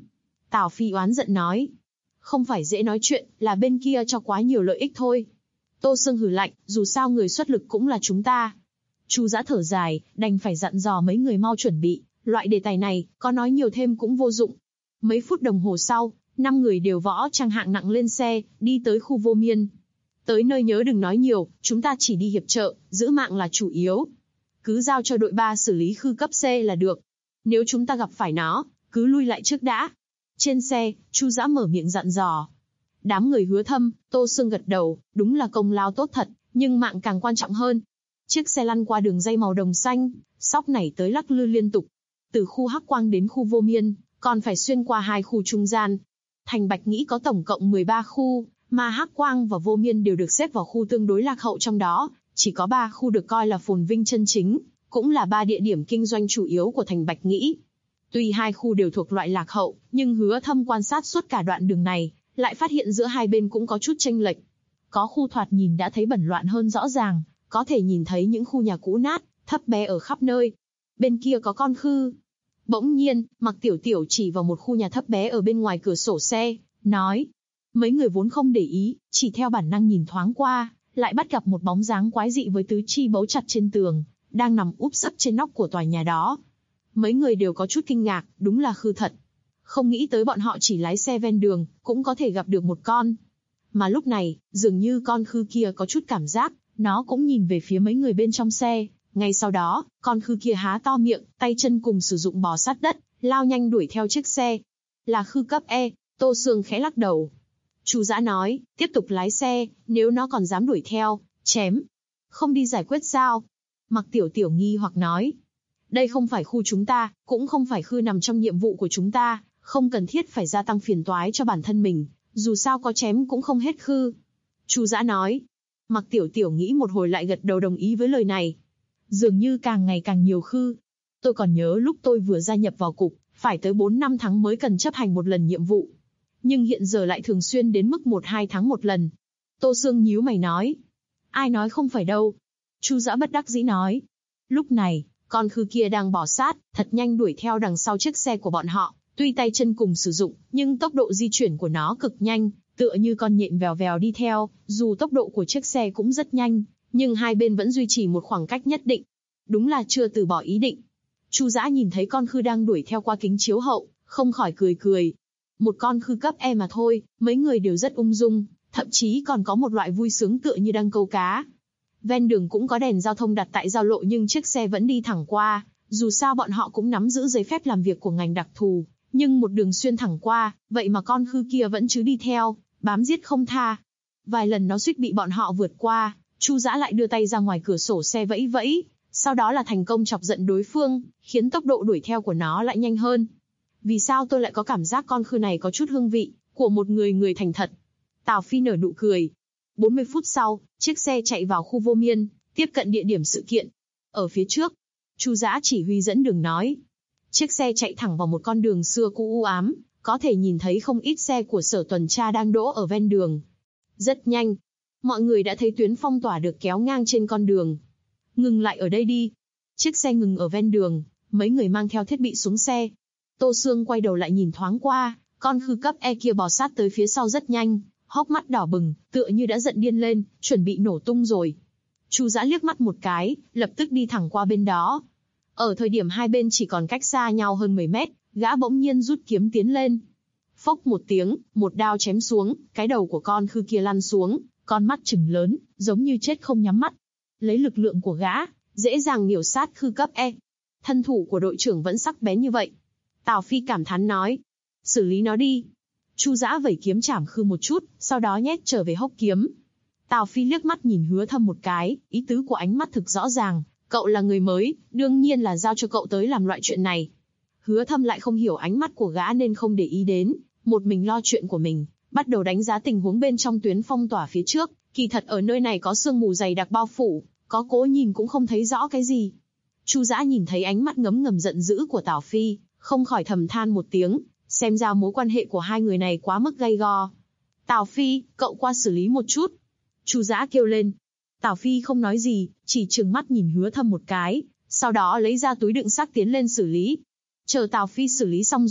Tào Phi oán giận nói. Không phải dễ nói chuyện, là bên kia cho quá nhiều lợi ích thôi. Tô Sương hừ lạnh, dù sao người xuất lực cũng là chúng ta. Chu Dã thở dài, đành phải dặn dò mấy người mau chuẩn bị, loại đề tài này, có nói nhiều thêm cũng vô dụng. Mấy phút đồng hồ sau, 5 người đều võ trang hạng nặng lên xe, đi tới khu Vô Miên. Tới nơi nhớ đừng nói nhiều, chúng ta chỉ đi hiệp trợ, giữ mạng là chủ yếu. Cứ giao cho đội 3 xử lý khư cấp C là được. Nếu chúng ta gặp phải nó, cứ lui lại trước đã. Trên xe, Chu Dã mở miệng dặn dò. Đám người Hứa Thâm, Tô Sương gật đầu, đúng là công lao tốt thật, nhưng mạng càng quan trọng hơn. Chiếc xe lăn qua đường dây màu đồng xanh, sóc nảy tới lắc lư liên tục. Từ khu Hắc Quang đến khu Vô Miên, còn phải xuyên qua 2 khu trung gian. Thành Bạch Nghĩ có tổng cộng 13 khu, mà Hắc Quang và Vô Miên đều được xếp vào khu tương đối lạc hậu, trong đó chỉ có 3 khu được coi là phồn vinh chân chính, cũng là 3 địa điểm kinh doanh chủ yếu của Thành Bạch Nghĩ. Tuy 2 khu đều thuộc loại lạc hậu, nhưng Hứa Thâm quan sát suốt cả đoạn đường này, lại phát hiện giữa hai bên cũng có chút chênh lệch. Có khu thoạt nhìn đã thấy bẩn loạn hơn rõ ràng, có thể nhìn thấy những khu nhà cũ nát, thấp bé ở khắp nơi. Bên kia có con khư. Bỗng nhiên, Mặc Tiểu Tiểu chỉ vào một khu nhà thấp bé ở bên ngoài cửa sổ xe, nói. Mấy người vốn không để ý, chỉ theo bản năng nhìn thoáng qua, lại bắt gặp một bóng dáng quái dị với tứ chi bấu chặt trên tường, đang nằm úp sấp trên nóc của tòa nhà đó. Mấy người đều có chút kinh ngạc, đúng là khư thật. Không nghĩ tới bọn họ chỉ lái xe ven đường, cũng có thể gặp được một con. Mà lúc này, dường như con khư kia có chút cảm giác, nó cũng nhìn về phía mấy người bên trong xe. Ngay sau đó, con khư kia há to miệng, tay chân cùng sử dụng bò sát đất, lao nhanh đuổi theo chiếc xe. Là khư cấp E, Tô Sương khẽ lắc đầu. Chu Dã nói, tiếp tục lái xe, nếu nó còn dám đuổi theo, chém. Không đi giải quyết sao? Mặc Tiểu Tiểu nghi hoặc nói. Đây không phải khu chúng ta, cũng không phải khư nằm trong nhiệm vụ của chúng ta, không cần thiết phải gia tăng phiền toái cho bản thân mình, dù sao có chém cũng không hết khư. Chu Dã nói. Mặc Tiểu Tiểu nghĩ một hồi lại gật đầu đồng ý với lời này. Dường như càng ngày càng nhiều khư. Tôi còn nhớ lúc tôi vừa gia nhập vào cục, phải tới 4-5 tháng mới cần chấp hành một lần nhiệm vụ. Nhưng hiện giờ lại thường xuyên đến mức 1-2 tháng một lần. Tô Sương nhíu mày nói. Ai nói không phải đâu. Chu Dã bất đắc dĩ nói. Lúc này, con khư kia đang bò sát, thật nhanh đuổi theo đằng sau chiếc xe của bọn họ. Tuy tay chân cùng sử dụng, nhưng tốc độ di chuyển của nó cực nhanh, tựa như con nhện vèo vèo đi theo. Dù tốc độ của chiếc xe cũng rất nhanh, nhưng hai bên vẫn duy trì một khoảng cách nhất định. Đúng là chưa từ bỏ ý định. Chu Dã nhìn thấy con khư đang đuổi theo qua kính chiếu hậu, không khỏi cười cười. Một con khư cấp E mà thôi, mấy người đều rất ung dung, thậm chí còn có một loại vui sướng tựa như đang câu cá. Ven đường cũng có đèn giao thông đặt tại giao lộ nhưng chiếc xe vẫn đi thẳng qua, dù sao bọn họ cũng nắm giữ giấy phép làm việc của ngành đặc thù, nhưng một đường xuyên thẳng qua, vậy mà con khư kia vẫn cứ đi theo, bám giết không tha. Vài lần nó suýt bị bọn họ vượt qua, Chu Dã lại đưa tay ra ngoài cửa sổ xe vẫy vẫy, sau đó là thành công chọc giận đối phương, khiến tốc độ đuổi theo của nó lại nhanh hơn. Vì sao tôi lại có cảm giác con khư này có chút hương vị của một người thành thật? Tào Phi nở nụ cười. 40 phút sau, chiếc xe chạy vào khu Vô Miên, tiếp cận địa điểm sự kiện. Ở phía trước, Chu Dã chỉ huy dẫn đường nói. Chiếc xe chạy thẳng vào một con đường xưa cũ u ám, có thể nhìn thấy không ít xe của sở tuần tra đang đỗ ở ven đường. Rất nhanh, mọi người đã thấy tuyến phong tỏa được kéo ngang trên con đường. Ngừng lại ở đây đi. Chiếc xe ngừng ở ven đường, mấy người mang theo thiết bị xuống xe. Tô Sương quay đầu lại nhìn thoáng qua, con khư cấp E kia bò sát tới phía sau rất nhanh, hốc mắt đỏ bừng, tựa như đã giận điên lên, chuẩn bị nổ tung rồi. Chu Dã liếc mắt một cái, lập tức đi thẳng qua bên đó. Ở thời điểm hai bên chỉ còn cách xa nhau hơn 10 mét, gã bỗng nhiên rút kiếm tiến lên. Phốc một tiếng, một đao chém xuống, cái đầu của con khư kia lăn xuống, con mắt trừng lớn, giống như chết không nhắm mắt. Lấy lực lượng của gã, dễ dàng miểu sát khư cấp E. Thân thủ của đội trưởng vẫn sắc bén như vậy. Tào Phi cảm thán nói. Xử lý nó đi. Chu Dã vẩy kiếm chảm khư một chút, sau đó nhét trở về hốc kiếm. Tào Phi liếc mắt nhìn Hứa Thâm một cái, ý tứ của ánh mắt thực rõ ràng. Cậu là người mới, đương nhiên là giao cho cậu tới làm loại chuyện này. Hứa Thâm lại không hiểu ánh mắt của gã nên không để ý đến, một mình lo chuyện của mình, bắt đầu đánh giá tình huống bên trong tuyến phong tỏa phía trước. Kỳ thật ở nơi này có sương mù dày đặc bao phủ, có cố nhìn cũng không thấy rõ cái gì. Chu Dã nhìn thấy ánh mắt ngấm ngầm giận dữ của Tào Phi, không khỏi thầm than một tiếng, xem ra mối quan hệ của hai người này quá mức gay go. Tào Phi, cậu qua xử lý một chút. Chu Dã kêu lên. Tào Phi không nói gì, chỉ trừng mắt nhìn Hứa Thâm một cái, sau đó lấy ra túi đựng xác tiến lên xử lý. Chờ Tào Phi xử lý xong rồi,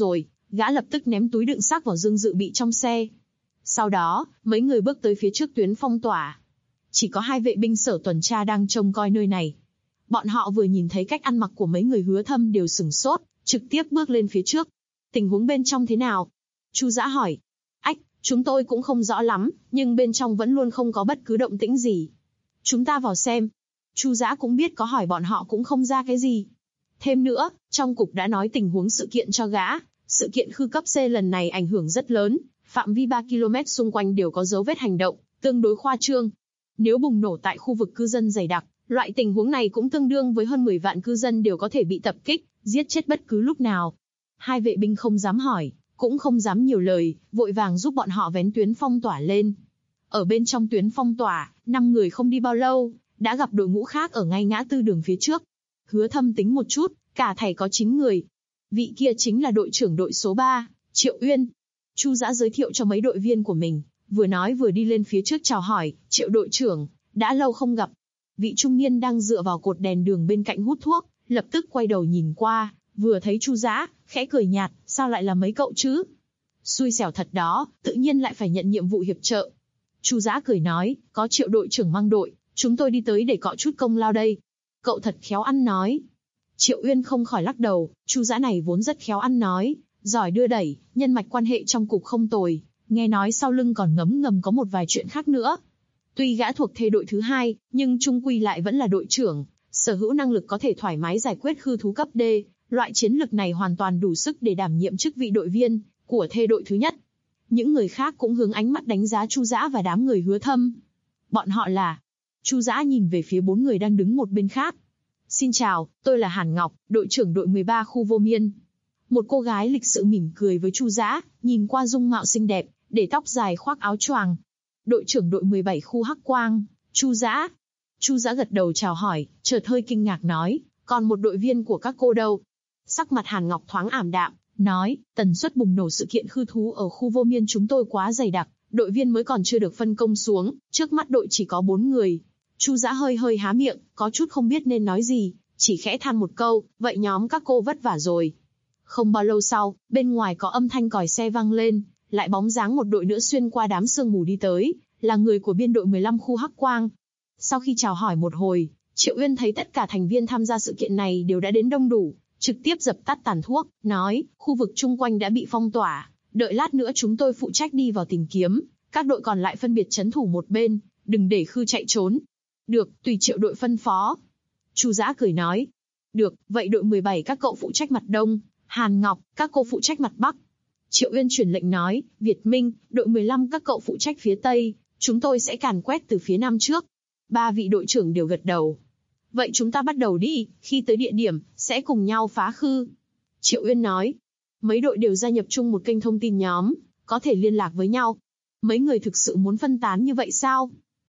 Gã lập tức ném túi đựng xác vào dương dự bị trong xe. Sau đó, mấy người bước tới phía trước tuyến phong tỏa. Chỉ có 2 vệ binh sở tuần tra đang trông coi nơi này. Bọn họ vừa nhìn thấy cách ăn mặc của mấy người Hứa Thâm đều sửng sốt, trực tiếp bước lên phía trước. Tình huống bên trong thế nào? Chu Dã hỏi. Ách, chúng tôi cũng không rõ lắm, nhưng bên trong vẫn luôn không có bất cứ động tĩnh gì. Chúng ta vào xem. Chu Dã cũng biết có hỏi bọn họ cũng không ra cái gì. Thêm nữa, trong cục đã nói tình huống sự kiện cho gã. Sự kiện khư cấp C lần này ảnh hưởng rất lớn, phạm vi 3 km xung quanh đều có dấu vết hành động, tương đối khoa trương. Nếu bùng nổ tại khu vực cư dân dày đặc, loại tình huống này cũng tương đương với hơn 10 vạn cư dân đều có thể bị tập kích, giết chết bất cứ lúc nào. 2 vệ binh không dám hỏi, cũng không dám nhiều lời, vội vàng giúp bọn họ vén tuyến phong tỏa lên. Ở bên trong tuyến phong tỏa, 5 người không đi bao lâu, đã gặp đội ngũ khác ở ngay ngã tư đường phía trước. Hứa Thâm tính một chút, cả thảy có 9 người. Vị kia chính là đội trưởng đội số 3, Triệu Uyên. Chu Dã giới thiệu cho mấy đội viên của mình, vừa nói vừa đi lên phía trước chào hỏi, Triệu đội trưởng, đã lâu không gặp. Vị trung niên đang dựa vào cột đèn đường bên cạnh hút thuốc, lập tức quay đầu nhìn qua, vừa thấy Chu Dã, khẽ cười nhạt, sao lại là mấy cậu chứ? Xui xẻo thật đó, tự nhiên lại phải nhận nhiệm vụ hiệp trợ. Chu Dã cười nói, có Triệu đội trưởng mang đội, chúng tôi đi tới để cọ chút công lao đây. Cậu thật khéo ăn nói. Triệu Uyên không khỏi lắc đầu, Chu Dã này vốn rất khéo ăn nói, giỏi đưa đẩy, nhân mạch quan hệ trong cục không tồi, nghe nói sau lưng còn ngấm ngầm có một vài chuyện khác nữa. Tuy gã thuộc thê đội thứ 2, nhưng chung quy lại vẫn là đội trưởng, sở hữu năng lực có thể thoải mái giải quyết khư thú cấp D, loại chiến lực này hoàn toàn đủ sức để đảm nhiệm chức vị đội viên của thê đội thứ nhất. Những người khác cũng hướng ánh mắt đánh giá Chu Dã và đám người Hứa Thâm. Bọn họ là... Chu Dã nhìn về phía 4 người đang đứng một bên khác. Xin chào, tôi là Hàn Ngọc, đội trưởng đội 13 khu Vô Miên. Một cô gái lịch sự mỉm cười với Chu Dã, nhìn qua dung mạo xinh đẹp, để tóc dài khoác áo choàng. Đội trưởng đội 17 khu Hắc Quang, Chu Dã. Chu Dã gật đầu chào hỏi, chợt hơi kinh ngạc nói, còn một đội viên của các cô đâu? Sắc mặt Hàn Ngọc thoáng ảm đạm, nói, tần suất bùng nổ sự kiện khư thú ở khu Vô Miên chúng tôi quá dày đặc, đội viên mới còn chưa được phân công xuống, trước mắt đội chỉ có 4 người. Chu Dã hơi há miệng, có chút không biết nên nói gì, chỉ khẽ than một câu, vậy nhóm các cô vất vả rồi. Không bao lâu sau, bên ngoài có âm thanh còi xe vang lên, lại bóng dáng một đội nữa xuyên qua đám sương mù đi tới, là người của biên đội 15 khu Hắc Quang. Sau khi chào hỏi một hồi, Triệu Uyên thấy tất cả thành viên tham gia sự kiện này đều đã đến đông đủ, trực tiếp dập tắt tàn thuốc, nói, khu vực chung quanh đã bị phong tỏa, đợi lát nữa chúng tôi phụ trách đi vào tìm kiếm, các đội còn lại phân biệt trấn thủ một bên, đừng để khư chạy trốn. Được, tùy Triệu đội phân phó. Chu Dã cười nói. Được, vậy đội 17 các cậu phụ trách mặt đông, Hàn Ngọc, các cô phụ trách mặt bắc. Triệu Uyên truyền lệnh nói, Việt Minh, đội 15 các cậu phụ trách phía tây, chúng tôi sẽ càn quét từ phía nam trước. 3 vị đội trưởng đều gật đầu. Vậy chúng ta bắt đầu đi, khi tới địa điểm, sẽ cùng nhau phá khư. Triệu Uyên nói. Mấy đội đều gia nhập chung một kênh thông tin nhóm, có thể liên lạc với nhau. Mấy người thực sự muốn phân tán như vậy sao?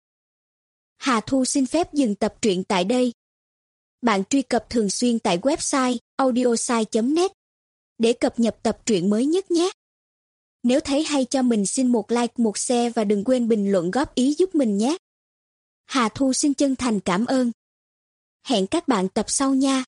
Hà Thu xin phép dừng tập truyện tại đây. Bạn truy cập thường xuyên tại website audiosai.net để cập nhật tập truyện mới nhất nhé. Nếu thấy hay cho mình xin một like, một share và đừng quên bình luận góp ý giúp mình nhé. Hà Thu xin chân thành cảm ơn. Hẹn các bạn tập sau nha.